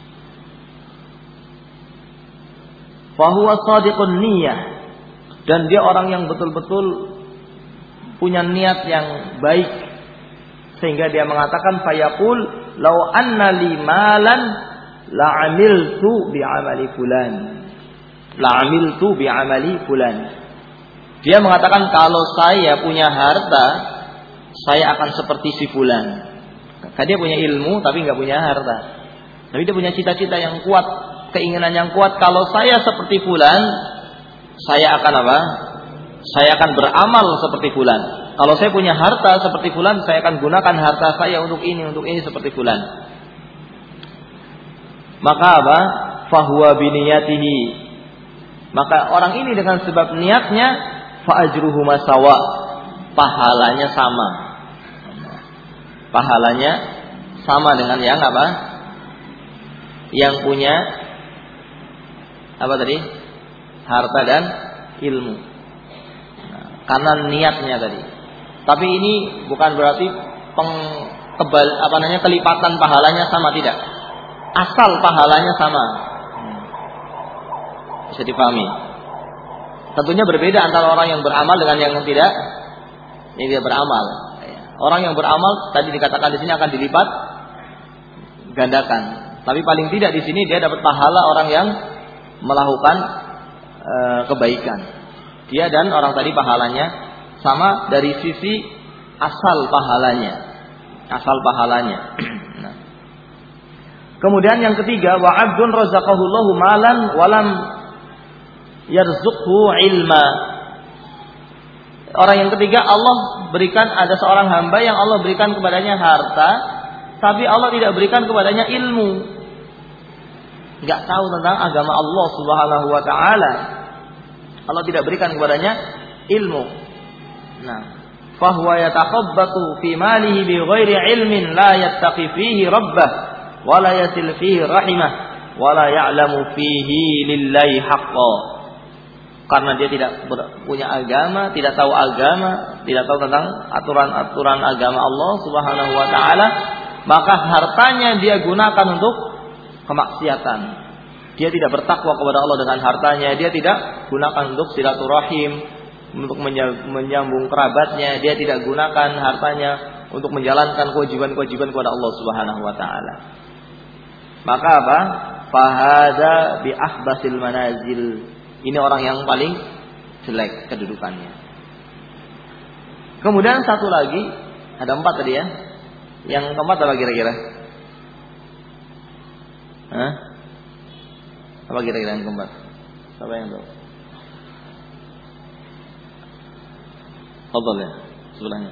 Fa huwa shadiqun niyyah, dan dia orang yang betul-betul punya niat yang baik sehingga dia mengatakan fayaqul law anna li malan la amiltu bi amali fulan. La amiltu bi amali fulan. Dia mengatakan kalau saya punya harta, saya akan seperti si fulan. Karena dia punya ilmu tapi enggak punya harta. Tapi dia punya cita-cita yang kuat, keinginan yang kuat. Kalau saya seperti fulan, saya akan apa? Saya akan beramal seperti fulan. Kalau saya punya harta seperti fulan, saya akan gunakan harta saya untuk ini, untuk ini seperti fulan. Maka apa? Fahuwa biniyatihi. Maka orang ini dengan sebab niatnya, fa ajruhu masawa. Pahalanya sama. Pahalanya sama dengan yang apa? Yang punya apa tadi? Harta dan ilmu. Nah, karena niatnya tadi. Tapi ini bukan berarti pengkebal apa namanya kelipatan pahalanya sama, tidak. Asal pahalanya sama. Bisa dipahami. Tentunya berbeda antara orang yang beramal dengan yang tidak yang tidak beramal. Orang yang beramal tadi dikatakan di sini akan dilipat gandakan. Tapi paling tidak di sini dia dapat pahala orang yang melakukan e, kebaikan. Dia dan orang tadi pahalanya sama dari sisi asal pahalanya. Asal pahalanya. Nah. Kemudian yang ketiga, wa 'abdun razaqahullahu malan wa lam yarzuqhu ilma. Orang yang ketiga, Allah berikan, ada seorang hamba yang Allah berikan kepadanya harta, tapi Allah tidak berikan kepadanya ilmu. Enggak tahu tentang agama Allah Subhanahu wa taala. Allah tidak berikan kepadanya ilmu. Nah, fahuwa yatakhabbatu fi malihi bi ghairi ilmin la yattaqi fihi rabbah wa la yasil fihi rahimah wa la ya'lamu fihi lillahi haqqan. Karena dia tidak punya agama, tidak tahu agama, tidak tahu tentang aturan-aturan agama Allah Subhanahu wa taala, maka hartanya dia gunakan untuk kemaksiatan. Dia tidak bertakwa kepada Allah dengan hartanya, dia tidak gunakan untuk silaturahim, untuk menyambung kerabatnya, dia tidak gunakan hartanya untuk menjalankan kewajiban-kewajiban kepada Allah Subhanahu wa taala. Maka apa? Fahada bi akhbasil manazil. Ini orang yang paling jelek kedudukannya. Kemudian satu lagi, ada empat tadi ya. Yang keempat apa kira-kira? Hah? Apa kira-kira yang keempat? Siapa yang tahu? Fadhal ya, sebelahnya.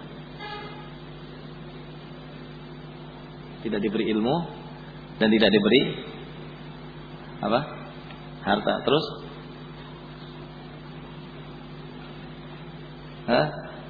Tidak diberi ilmu dan tidak diberi apa? Harta. Terus? Hah?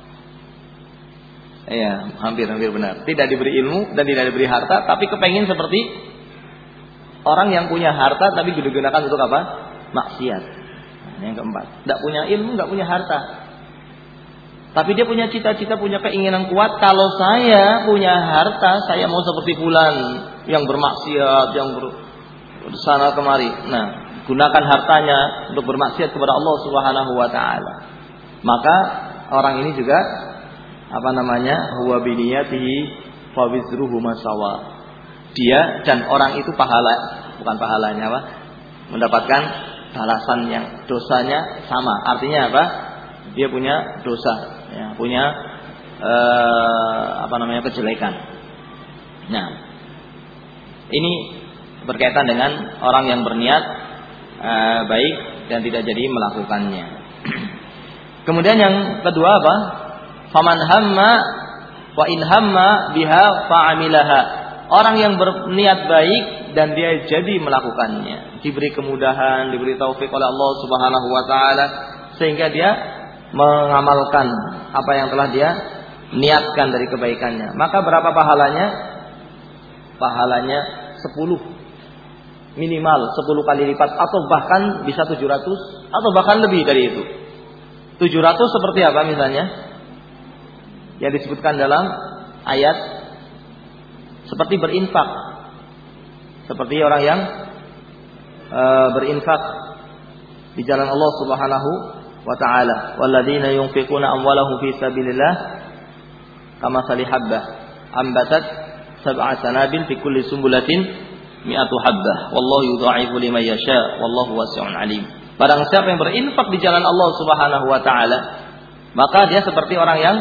Ya, hampir-hampir benar. Tidak diberi ilmu dan tidak diberi harta, tapi kepengen seperti orang yang punya harta tapi digunakan untuk apa? Maksiat. Yang keempat, tidak punya ilmu, nggak punya harta, tapi dia punya cita-cita, punya keinginan kuat. Kalau saya punya harta, saya mau seperti fulan yang bermaksiat, yang bersana kemari. Nah, gunakan hartanya untuk bermaksiat kepada Allah Subhanahu Wa Taala. Maka orang ini juga apa namanya? Huwa biniyatihi fa wizruhu masawa. Dia dan orang itu pahala, bukan pahalanya apa? Mendapatkan balasan yang dosanya sama. Artinya apa? Dia punya dosa, ya, punya eh, apa namanya kejelekan. Nah, ini berkaitan dengan orang yang berniat eh, baik dan tidak jadi melakukannya. Kemudian yang kedua apa? Faman hamma wa in hamma biha fa'amilaha. Orang yang berniat baik dan dia jadi melakukannya, diberi kemudahan, diberi taufik oleh Allah Subhanahu wa taala sehingga dia mengamalkan apa yang telah dia niatkan dari kebaikannya. Maka berapa pahalanya? Pahalanya sepuluh, minimal sepuluh kali lipat, atau bahkan bisa tujuh ratus, atau bahkan lebih dari itu. tujuh ratus seperti apa misalnya? Yang disebutkan dalam ayat, seperti berinfak, seperti orang yang e, berinfak di jalan Allah Subhanahu wa taala. Walladzina yunfiquna amwalahum fi sabilillah kamathali habbah ambatat sab'a sanabil fi kulli sumbulatin mi'atu habbah wallahu yudha'ifu liman yasha wallahu wasi'un alim. Barang siapa yang berinfak di jalan Allah Subhanahu wa taala, maka dia seperti orang yang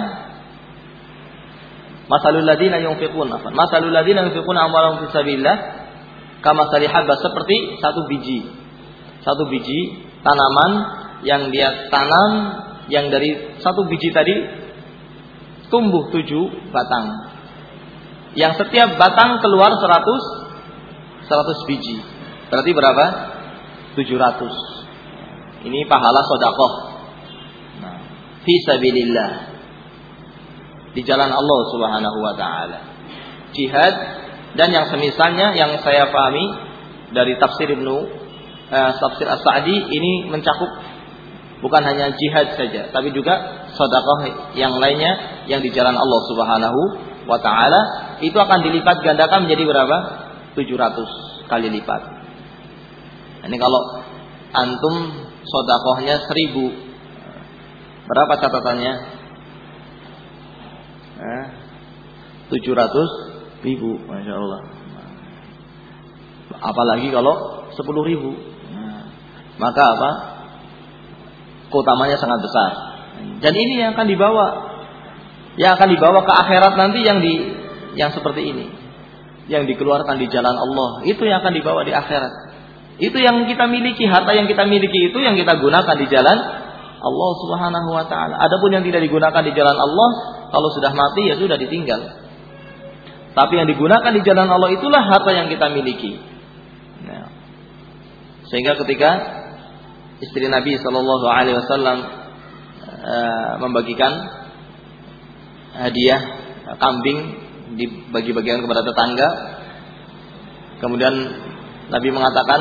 masalul ladzina yunfiquna masalul ladzina yunfiquna amwalahum fi sabilillah kamathali habbah, seperti satu biji satu biji tanaman yang dia tanam, yang dari satu biji tadi tumbuh tujuh batang, yang setiap batang keluar seratus seratus biji, berarti berapa? tujuh ratus. Ini pahala sedekah nah, fi sabilillah, di jalan Allah Subhanahu wa taala. Jihad dan yang semisalnya yang saya pahami dari tafsir Ibnu eh, tafsir As-Sa'di, ini mencakup bukan hanya jihad saja, tapi juga sedekah yang lainnya yang di jalan Allah Subhanahu wa taala, itu akan dilipat gandakan menjadi berapa? tujuh ratus kali lipat. Ini kalau antum sedekahnya seribu, berapa catatannya? Eh, tujuh ratus ribu, Masya Allah. Apalagi kalau sepuluh ribu, nah, maka apa? Keutamanya sangat besar. Dan ini yang akan dibawa, yang akan dibawa ke akhirat nanti, yang di, yang seperti ini, yang dikeluarkan di jalan Allah, itu yang akan dibawa di akhirat. Itu yang kita miliki, harta yang kita miliki itu yang kita gunakan di jalan Allah Subhanahu wa taala. Adapun yang tidak digunakan di jalan Allah, kalau sudah mati ya sudah ditinggal. Tapi yang digunakan di jalan Allah itulah harta yang kita miliki. Nah, sehingga ketika istri Nabi Shallallahu Alaihi Wasallam uh, membagikan hadiah kambing dibagi-bagikan kepada tetangga, kemudian Nabi mengatakan,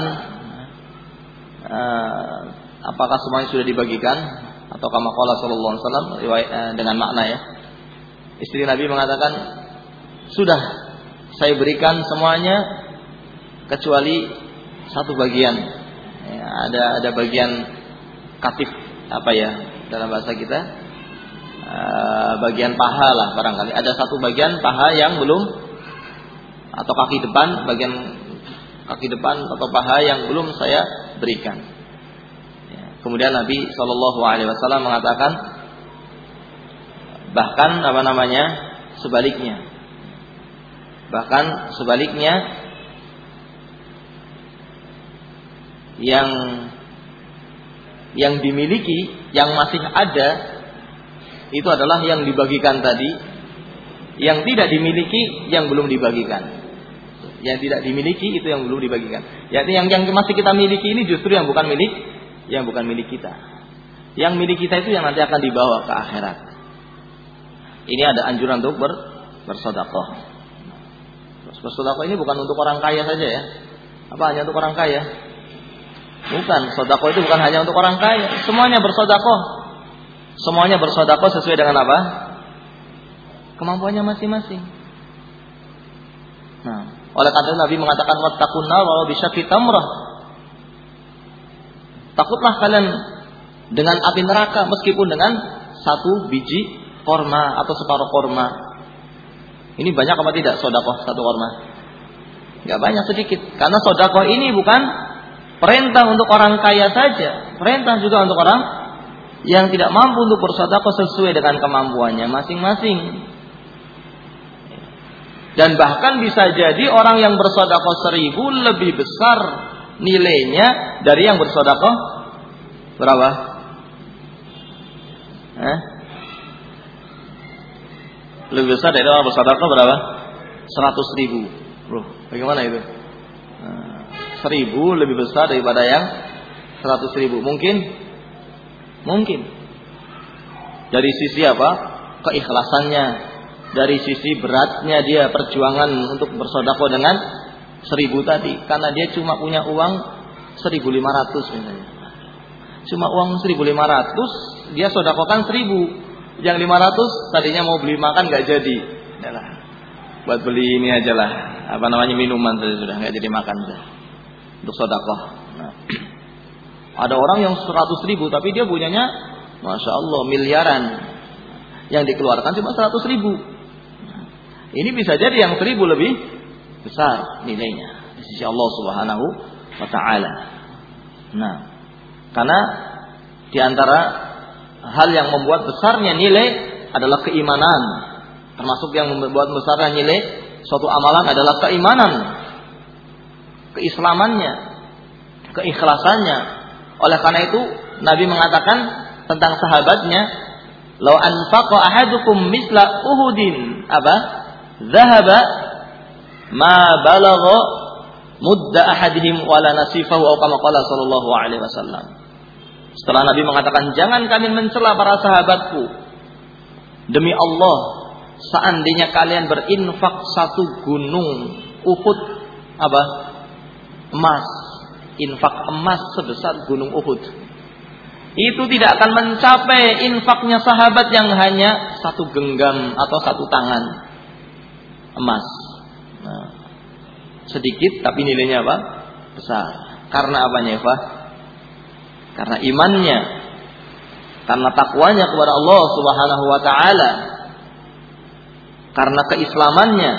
uh, apakah semuanya sudah dibagikan? Atau kama qala sallallahu alaihi wasallam, dengan makna ya. Istri Nabi mengatakan, sudah saya berikan semuanya kecuali satu bagian. Ya, ada ada bagian katif, apa ya dalam bahasa kita, uh, bagian paha lah barangkali. Ada satu bagian paha yang belum, atau kaki depan, bagian kaki depan atau paha yang belum saya berikan. Ya, kemudian Nabi Shallallahu Alaihi Wasallam mengatakan, bahkan apa namanya sebaliknya, bahkan sebaliknya yang yang dimiliki, yang masih ada, itu adalah yang dibagikan tadi, yang tidak dimiliki yang belum dibagikan. Yang tidak dimiliki itu yang belum dibagikan. Jadi yang yang masih kita miliki ini justru yang bukan milik, yang bukan milik kita. Yang milik kita itu yang nanti akan dibawa ke akhirat. Ini ada anjuran untuk ber, bersedekah. Bersedekah ini bukan untuk orang kaya saja ya. Apa hanya untuk orang kaya? Bukan, sedekah itu bukan hanya untuk orang kaya. Semuanya bersedekah. Semuanya bersedekah sesuai dengan apa? Kemampuannya masing-masing. Nah, oleh karena Nabi mengatakan wattaqun nar wa bisyaqi tamrah. Takutlah kalian dengan api neraka meskipun dengan satu biji korma atau separuh korma. Ini banyak apa tidak sedekah satu korma? Enggak banyak, sedikit. Karena sedekah ini bukan perintah untuk orang kaya saja, perintah juga untuk orang yang tidak mampu untuk bersedekah sesuai dengan kemampuannya masing-masing. Dan bahkan bisa jadi orang yang bersedekah seribu lebih besar nilainya dari yang bersedekah berapa? Eh? Lebih besar dari orang bersedekah berapa? Seratus ribu. Loh, bagaimana itu? Nah, seribu lebih besar daripada yang seratus ribu. Mungkin? Mungkin. Dari sisi apa? Keikhlasannya. Dari sisi beratnya dia perjuangan untuk bersedekah dengan seribu tadi. Karena dia cuma punya uang seribu lima ratus misalnya. Cuma uang seribu lima ratus, dia sedekahkan seribu. Yang lima ratus tadinya mau beli makan gak jadi. Yalah, buat beli ini aja lah. Apa namanya, minuman saja sudah, gak jadi makan sudah. Untuk sedekah. Nah. Ada orang yang seratus ribu tapi dia punyanya Masya Allah miliaran. Yang dikeluarkan cuma seratus ribu. Ini bisa jadi yang seribu lebih besar nilainya di sisi Allah Subhanahu wa taala. Nah, karena di antara hal yang membuat besarnya nilai adalah keimanan. Termasuk yang membuat besarnya nilai suatu amalan adalah keimanan, keislamannya, keikhlasannya. Oleh karena itu Nabi mengatakan tentang sahabatnya, "Lau anfaqa ahadukum misla Uhudin apa? Dhahaba ma balagha mudda ahadihim wala nasifahu atau kama qala sallallahu alaihi wasallam." Setelah Nabi mengatakan, "Jangan kalian mencela para sahabatku. Demi Allah, seandainya kalian berinfak satu gunung Uhud apa? Emas, infak emas sebesar gunung Uhud. Itu tidak akan mencapai infaknya sahabat yang hanya satu genggam atau satu tangan emas." Nah, sedikit tapi nilainya apa? Besar. Karena apanya, Pak? Karena imannya, karena takwanya kepada Allah Subhanahu wa taala, karena keislamannya.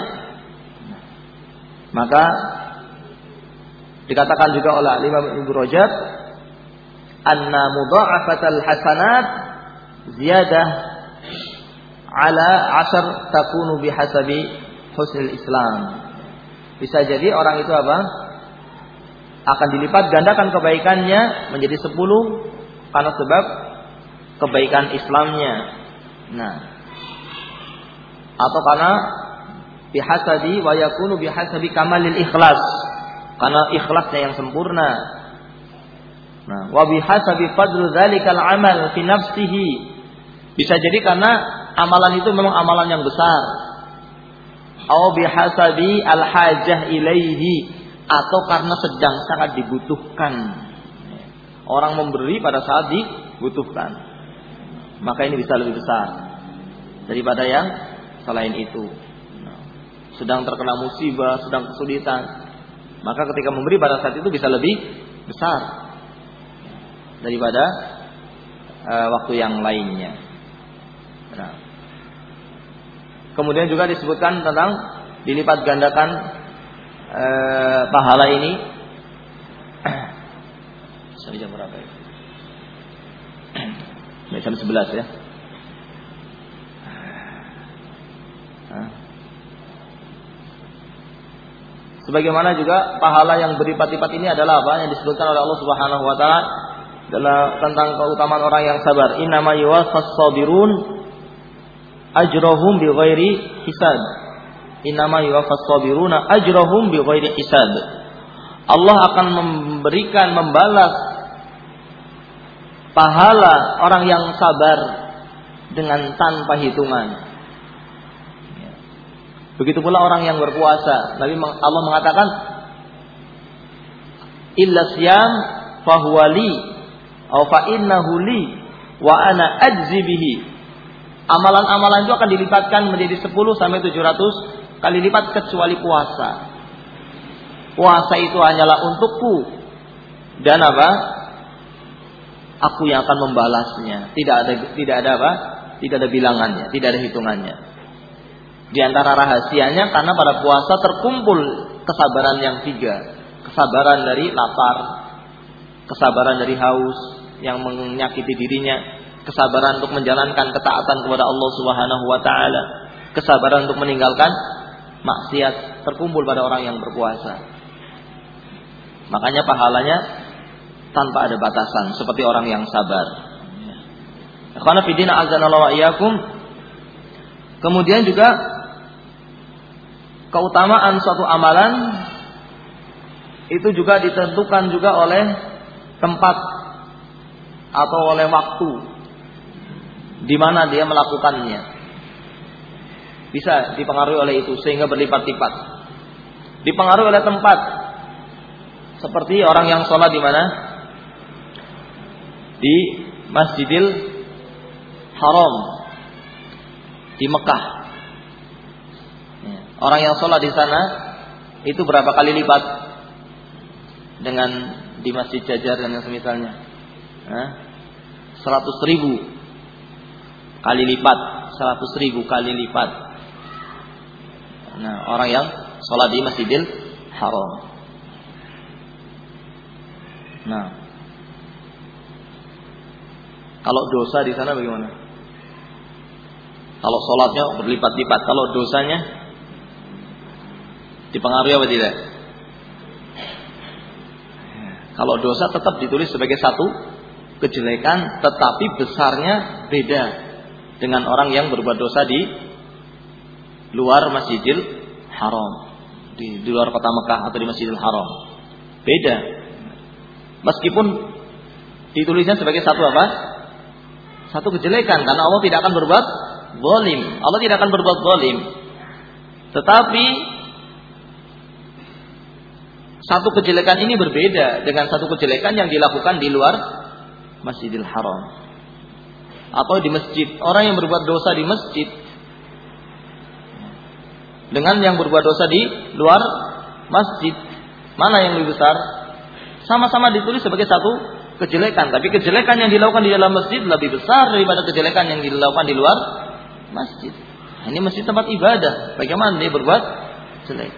Maka dikatakan juga oleh Imam Ibnu Rajab, anna mudha'afatal hasanat ziyadah ala ashar takunu bihasabi husnil Islam. Bisa jadi orang itu apa? Akan dilipat gandakan kebaikannya menjadi sepuluh karena sebab kebaikan Islamnya. Nah, atau karena bihasabi wa yakunu bihasabi kamalil ikhlas, karena ikhlasnya yang sempurna. Nah, wa bihasabi fadlu dzalikal amal fi nafsihi. Bisa jadi karena amalan itu memang amalan yang besar. Au bihasabi al-hajah ilaihi, atau karena sedang sangat dibutuhkan. Orang memberi pada saat dibutuhkan. Maka ini bisa lebih besar daripada yang selain itu. Sedang terkena musibah, sedang kesulitan, maka ketika memberi pada saat itu bisa lebih besar daripada uh, waktu yang lainnya. Nah. Kemudian juga disebutkan tentang dilipat gandakan e, pahala ini. Sampai jam berapa ya? Jam sebelas ya. Nah. Sebagaimana juga pahala yang berlipat-lipat ini adalah apa? Yang disebutkan oleh Allah Subhanahu wa taala adalah tentang keutamaan orang yang sabar. Innama yuwaffas sabirun ajrahum bighairi hisab. Innama yuwaffas sabiruna ajrahum bighairi hisab. Allah akan memberikan, membalas pahala orang yang sabar dengan tanpa hitungan. Begitu pula orang yang berpuasa. Nabi Allah mengatakan, illa siyam fahuwa li aw fa innahu li wa ana ajzi bihi. Amalan-amalan itu akan dilipatkan menjadi sepuluh sampai tujuh ratus kali lipat kecuali puasa. Puasa itu hanyalah untukku dan apa? Aku yang akan membalasnya. Tidak ada tidak ada apa? Tidak ada bilangannya, tidak ada hitungannya. Di antara rahasianya karena pada puasa terkumpul kesabaran yang tiga. Kesabaran dari lapar, kesabaran dari haus yang menyakiti dirinya, kesabaran untuk menjalankan ketaatan kepada Allah Subhanahu wa taala, kesabaran untuk meninggalkan maksiat terkumpul pada orang yang berpuasa. Makanya pahalanya tanpa ada batasan seperti orang yang sabar. Karena fidina azanallahu wa iyyakum. Kemudian juga keutamaan suatu amalan itu juga ditentukan juga oleh tempat atau oleh waktu di mana dia melakukannya. Bisa dipengaruhi oleh itu sehingga berlipat-lipat. Dipengaruhi oleh tempat. Seperti orang yang sholat di mana? Di Masjidil Haram di Mekah. Orang yang sholat di sana itu berapa kali lipat dengan di Masjid Jajar dan yang semisalnya? Seratus ribu kali lipat, seratus ribu kali lipat. Nah, orang yang sholat di Masjidil Haram. Nah, kalau dosa di sana bagaimana? Kalau sholatnya berlipat-lipat, kalau dosanya dipengaruhi apa tidak? Kalau dosa tetap ditulis sebagai satu kejelekan, tetapi besarnya beda dengan orang yang berbuat dosa di luar Masjidil Haram, di, di luar kota Mekah atau di Masjidil Haram. Beda. Meskipun ditulisnya sebagai satu apa? Satu kejelekan, karena Allah tidak akan berbuat zalim. Allah tidak akan berbuat zalim. Tetapi satu kejelekan ini berbeda dengan satu kejelekan yang dilakukan di luar Masjidil Haram atau di masjid. Orang yang berbuat dosa di masjid dengan yang berbuat dosa di luar masjid, mana yang lebih besar? Sama-sama ditulis sebagai satu kejelekan, tapi kejelekan yang dilakukan di dalam masjid lebih besar daripada kejelekan yang dilakukan di luar masjid. Ini masjid tempat ibadah. Bagaimana dia berbuat jelek?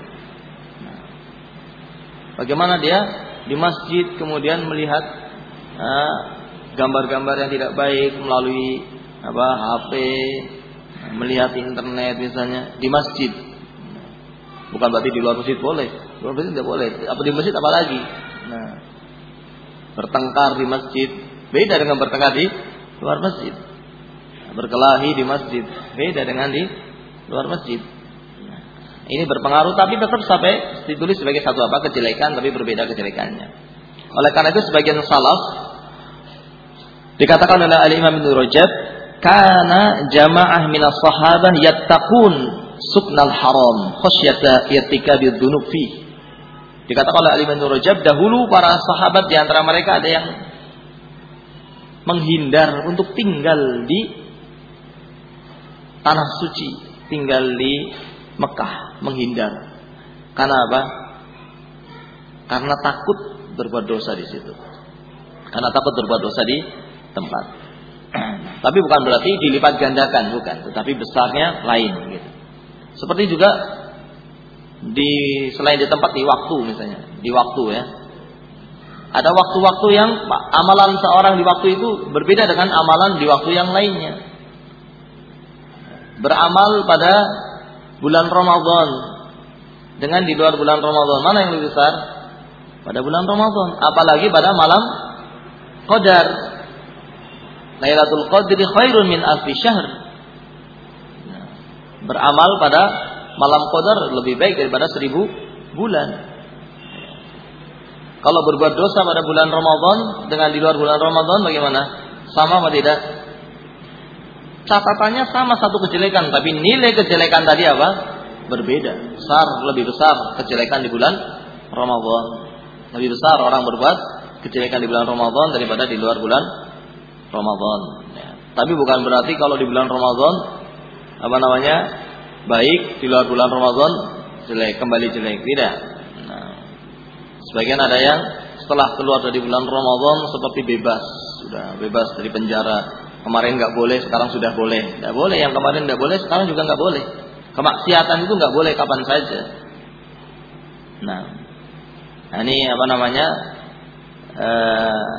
Bagaimana dia di masjid kemudian melihat uh, gambar-gambar yang tidak baik melalui apa H P, melihat internet misalnya di masjid. Bukan berarti di luar masjid boleh. Di luar masjid tidak boleh. Apa di masjid apa lagi? Nah, bertengkar di masjid beda dengan bertengkar di luar masjid. Berkelahi di masjid beda dengan di luar masjid. Nah, ini berpengaruh, tapi tetap sampai ditulis sebagai satu apa kejelekan, tapi berbeda kejelekannya. Oleh karena itu sebagian salaf dikatakan oleh Al-Imam Ibnu Rajab, kana jamaah minas sahabah yattaqun suknal haram khasyata irtikabi dzunub fi. Dikatakan oleh Al-Imam Ibnu Rajab, dahulu para sahabat di antara mereka ada yang menghindar untuk tinggal di tanah suci, tinggal di Mekah, menghindar. Karena apa? Karena takut berbuat dosa di situ. Karena takut berbuat dosa di tempat. Tapi bukan berarti dilipat gandakan, bukan. Tetapi besarnya lain. Gitu. Seperti juga di selain di tempat, di waktu misalnya, di waktu ya. Ada waktu-waktu yang amalan seorang di waktu itu berbeda dengan amalan di waktu yang lainnya. Beramal pada bulan Ramadan dengan di luar bulan Ramadan, mana yang lebih besar? Pada bulan Ramadan, apalagi pada malam Qadar. Lailatul Qadri khairun min alfi syahr. Beramal pada malam Qadar lebih baik daripada seribu bulan. Kalau berbuat dosa pada bulan Ramadan dengan di luar bulan Ramadan bagaimana? Sama atau tidak? Catatannya sama, satu kejelekan, tapi nilai kejelekan tadi apa? berbeda. Besar, lebih besar kejelekan di bulan Ramadan. Lebih besar orang berbuat kejelekan di bulan Ramadan daripada di luar bulan Ramadan. Ya. Tapi bukan berarti kalau di bulan Ramadan apa namanya baik, di luar bulan Ramadan jelek, kembali jelek. Tidak. Nah, sebagian ada yang setelah keluar dari bulan Ramadan seperti bebas, sudah bebas dari penjara. Kemarin nggak boleh, sekarang sudah boleh. Nggak boleh, yang kemarin nggak boleh, sekarang juga nggak boleh. Kemaksiatan itu nggak boleh kapan saja. Nah, ini apa namanya? Uh,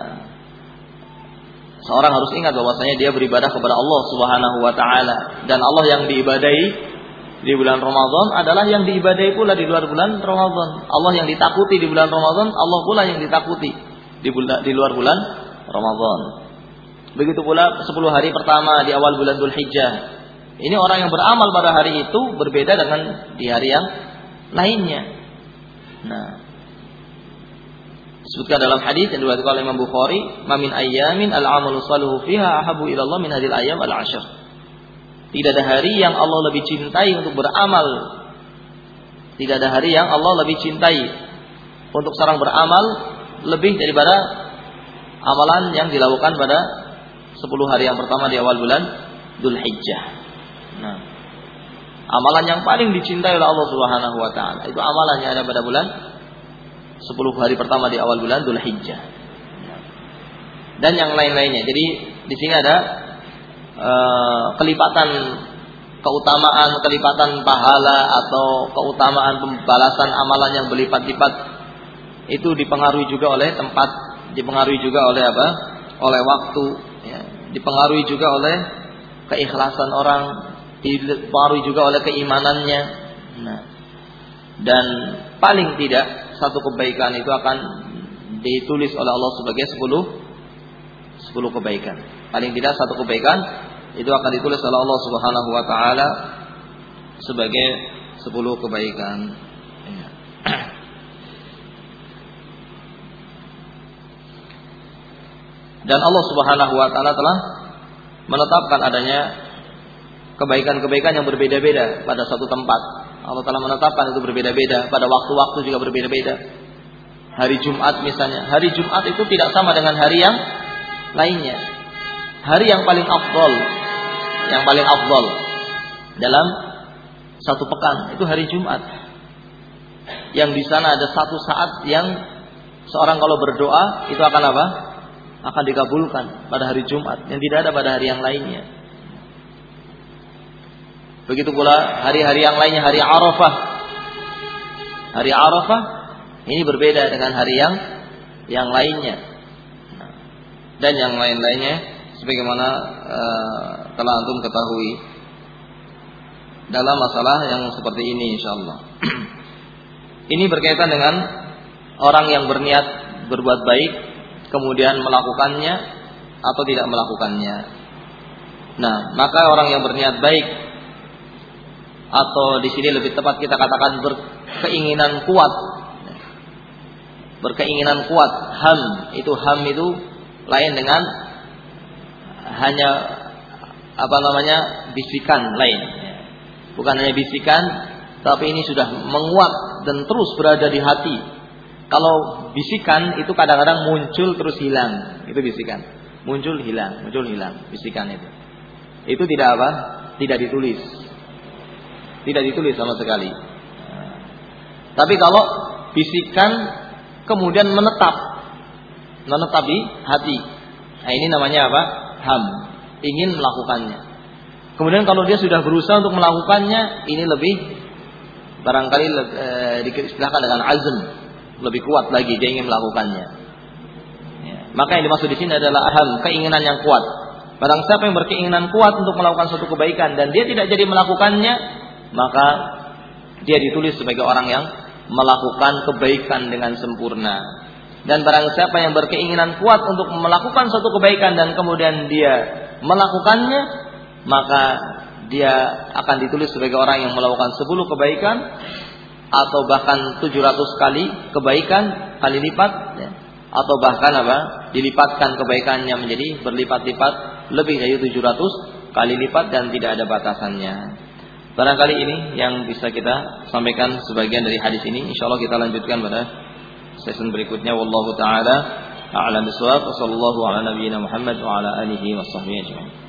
seorang harus ingat bahwasanya dia beribadah kepada Allah Subhanahu wa taala, dan Allah yang diibadahi di bulan Ramadan adalah yang diibadahi pula di luar bulan Ramadan. Allah yang ditakuti di bulan Ramadan, Allah pula yang ditakuti di bulan di luar bulan Ramadan. Begitu pula sepuluh hari pertama di awal bulan Dzulhijjah. Ini orang yang beramal pada hari itu berbeda dengan di hari yang lainnya. Nah, disebutkan dalam hadis yang diriwayatkan oleh Imam Bukhari, "Ma min ayyamin al-'amalu salihu fiha ahabbu ila Allah min hadhil ayyam al-'ashr." Tidak ada hari yang Allah lebih cintai untuk beramal. Tidak ada hari yang Allah lebih cintai untuk seorang beramal lebih daripada amalan yang dilakukan pada sepuluh hari yang pertama di awal bulan Dzulhijjah. Nah, amalan yang paling dicintai oleh Allah Subhanahu wa taala itu amalan yang ada pada bulan sepuluh hari pertama di awal bulan Dzulhijjah. Dan yang lain-lainnya. Jadi di sini ada uh, kelipatan keutamaan, kelipatan pahala atau keutamaan pembalasan amalan yang berlipat-lipat itu dipengaruhi juga oleh tempat, dipengaruhi juga oleh apa? Oleh waktu, ya. Dipengaruhi juga oleh keikhlasan orang, dipengaruhi juga oleh keimanannya. Nah, dan paling tidak satu kebaikan itu akan ditulis oleh Allah sebagai sepuluh sepuluh kebaikan. Paling tidak satu kebaikan itu akan ditulis oleh Allah Subhanahu wa taala sebagai sepuluh kebaikan. Ya. Dan Allah Subhanahu wa taala telah menetapkan adanya kebaikan-kebaikan yang berbeda-beda pada satu tempat. Allah telah menetapkan itu berbeda-beda, pada waktu-waktu juga berbeda-beda. Hari Jumat misalnya, hari Jumat itu tidak sama dengan hari yang lainnya. Hari yang paling afdal, yang paling afdal dalam satu pekan itu hari Jumat. Yang di sana ada satu saat yang seorang kalau berdoa itu akan apa? Akan dikabulkan pada hari Jumat, yang tidak ada pada hari yang lainnya. Begitu pula hari-hari yang lainnya, hari Arafah. Hari Arafah ini berbeda dengan hari yang yang lainnya. Dan yang lain-lainnya sebagaimana uh, telah antum ketahui dalam masalah yang seperti ini insyaallah. Ini berkaitan dengan orang yang berniat berbuat baik kemudian melakukannya atau tidak melakukannya. Nah, maka orang yang berniat baik, atau di sini lebih tepat kita katakan berkeinginan kuat, berkeinginan kuat, ham itu ham itu lain dengan hanya apa namanya bisikan lain, bukan hanya bisikan, tapi ini sudah menguat dan terus berada di hati. Kalau bisikan itu kadang-kadang muncul terus hilang, itu bisikan, muncul hilang, muncul hilang, bisikan itu, itu tidak apa, tidak ditulis. Tidak ditulis sama sekali. Tapi kalau bisikan kemudian menetap, menetap di hati, nah ini namanya apa? Ham, ingin melakukannya. Kemudian kalau dia sudah berusaha untuk melakukannya, ini lebih barangkali eh, diistilahkan dengan azm, lebih kuat lagi dia ingin melakukannya. Ya. Maka yang dimaksud di sini adalah ham, keinginan yang kuat. Barang siapa yang berkeinginan kuat untuk melakukan suatu kebaikan dan dia tidak jadi melakukannya, maka dia ditulis sebagai orang yang melakukan kebaikan dengan sempurna. Dan barang siapa yang berkeinginan kuat untuk melakukan suatu kebaikan dan kemudian dia melakukannya, maka dia akan ditulis sebagai orang yang melakukan sepuluh kebaikan atau bahkan tujuh ratus kali kebaikan kali lipat, ya. Atau bahkan apa? Dilipatkan kebaikannya menjadi berlipat-lipat lebih dari tujuh ratus kali lipat dan tidak ada batasannya. Barangkali ini yang bisa kita sampaikan sebagian dari hadis ini. Insyaallah kita lanjutkan pada sesi berikutnya. Wallahu taala a'lam bishawab. Wassallallahu ala nabiyyina Muhammad wa ala alihi washabbihi ajma'in.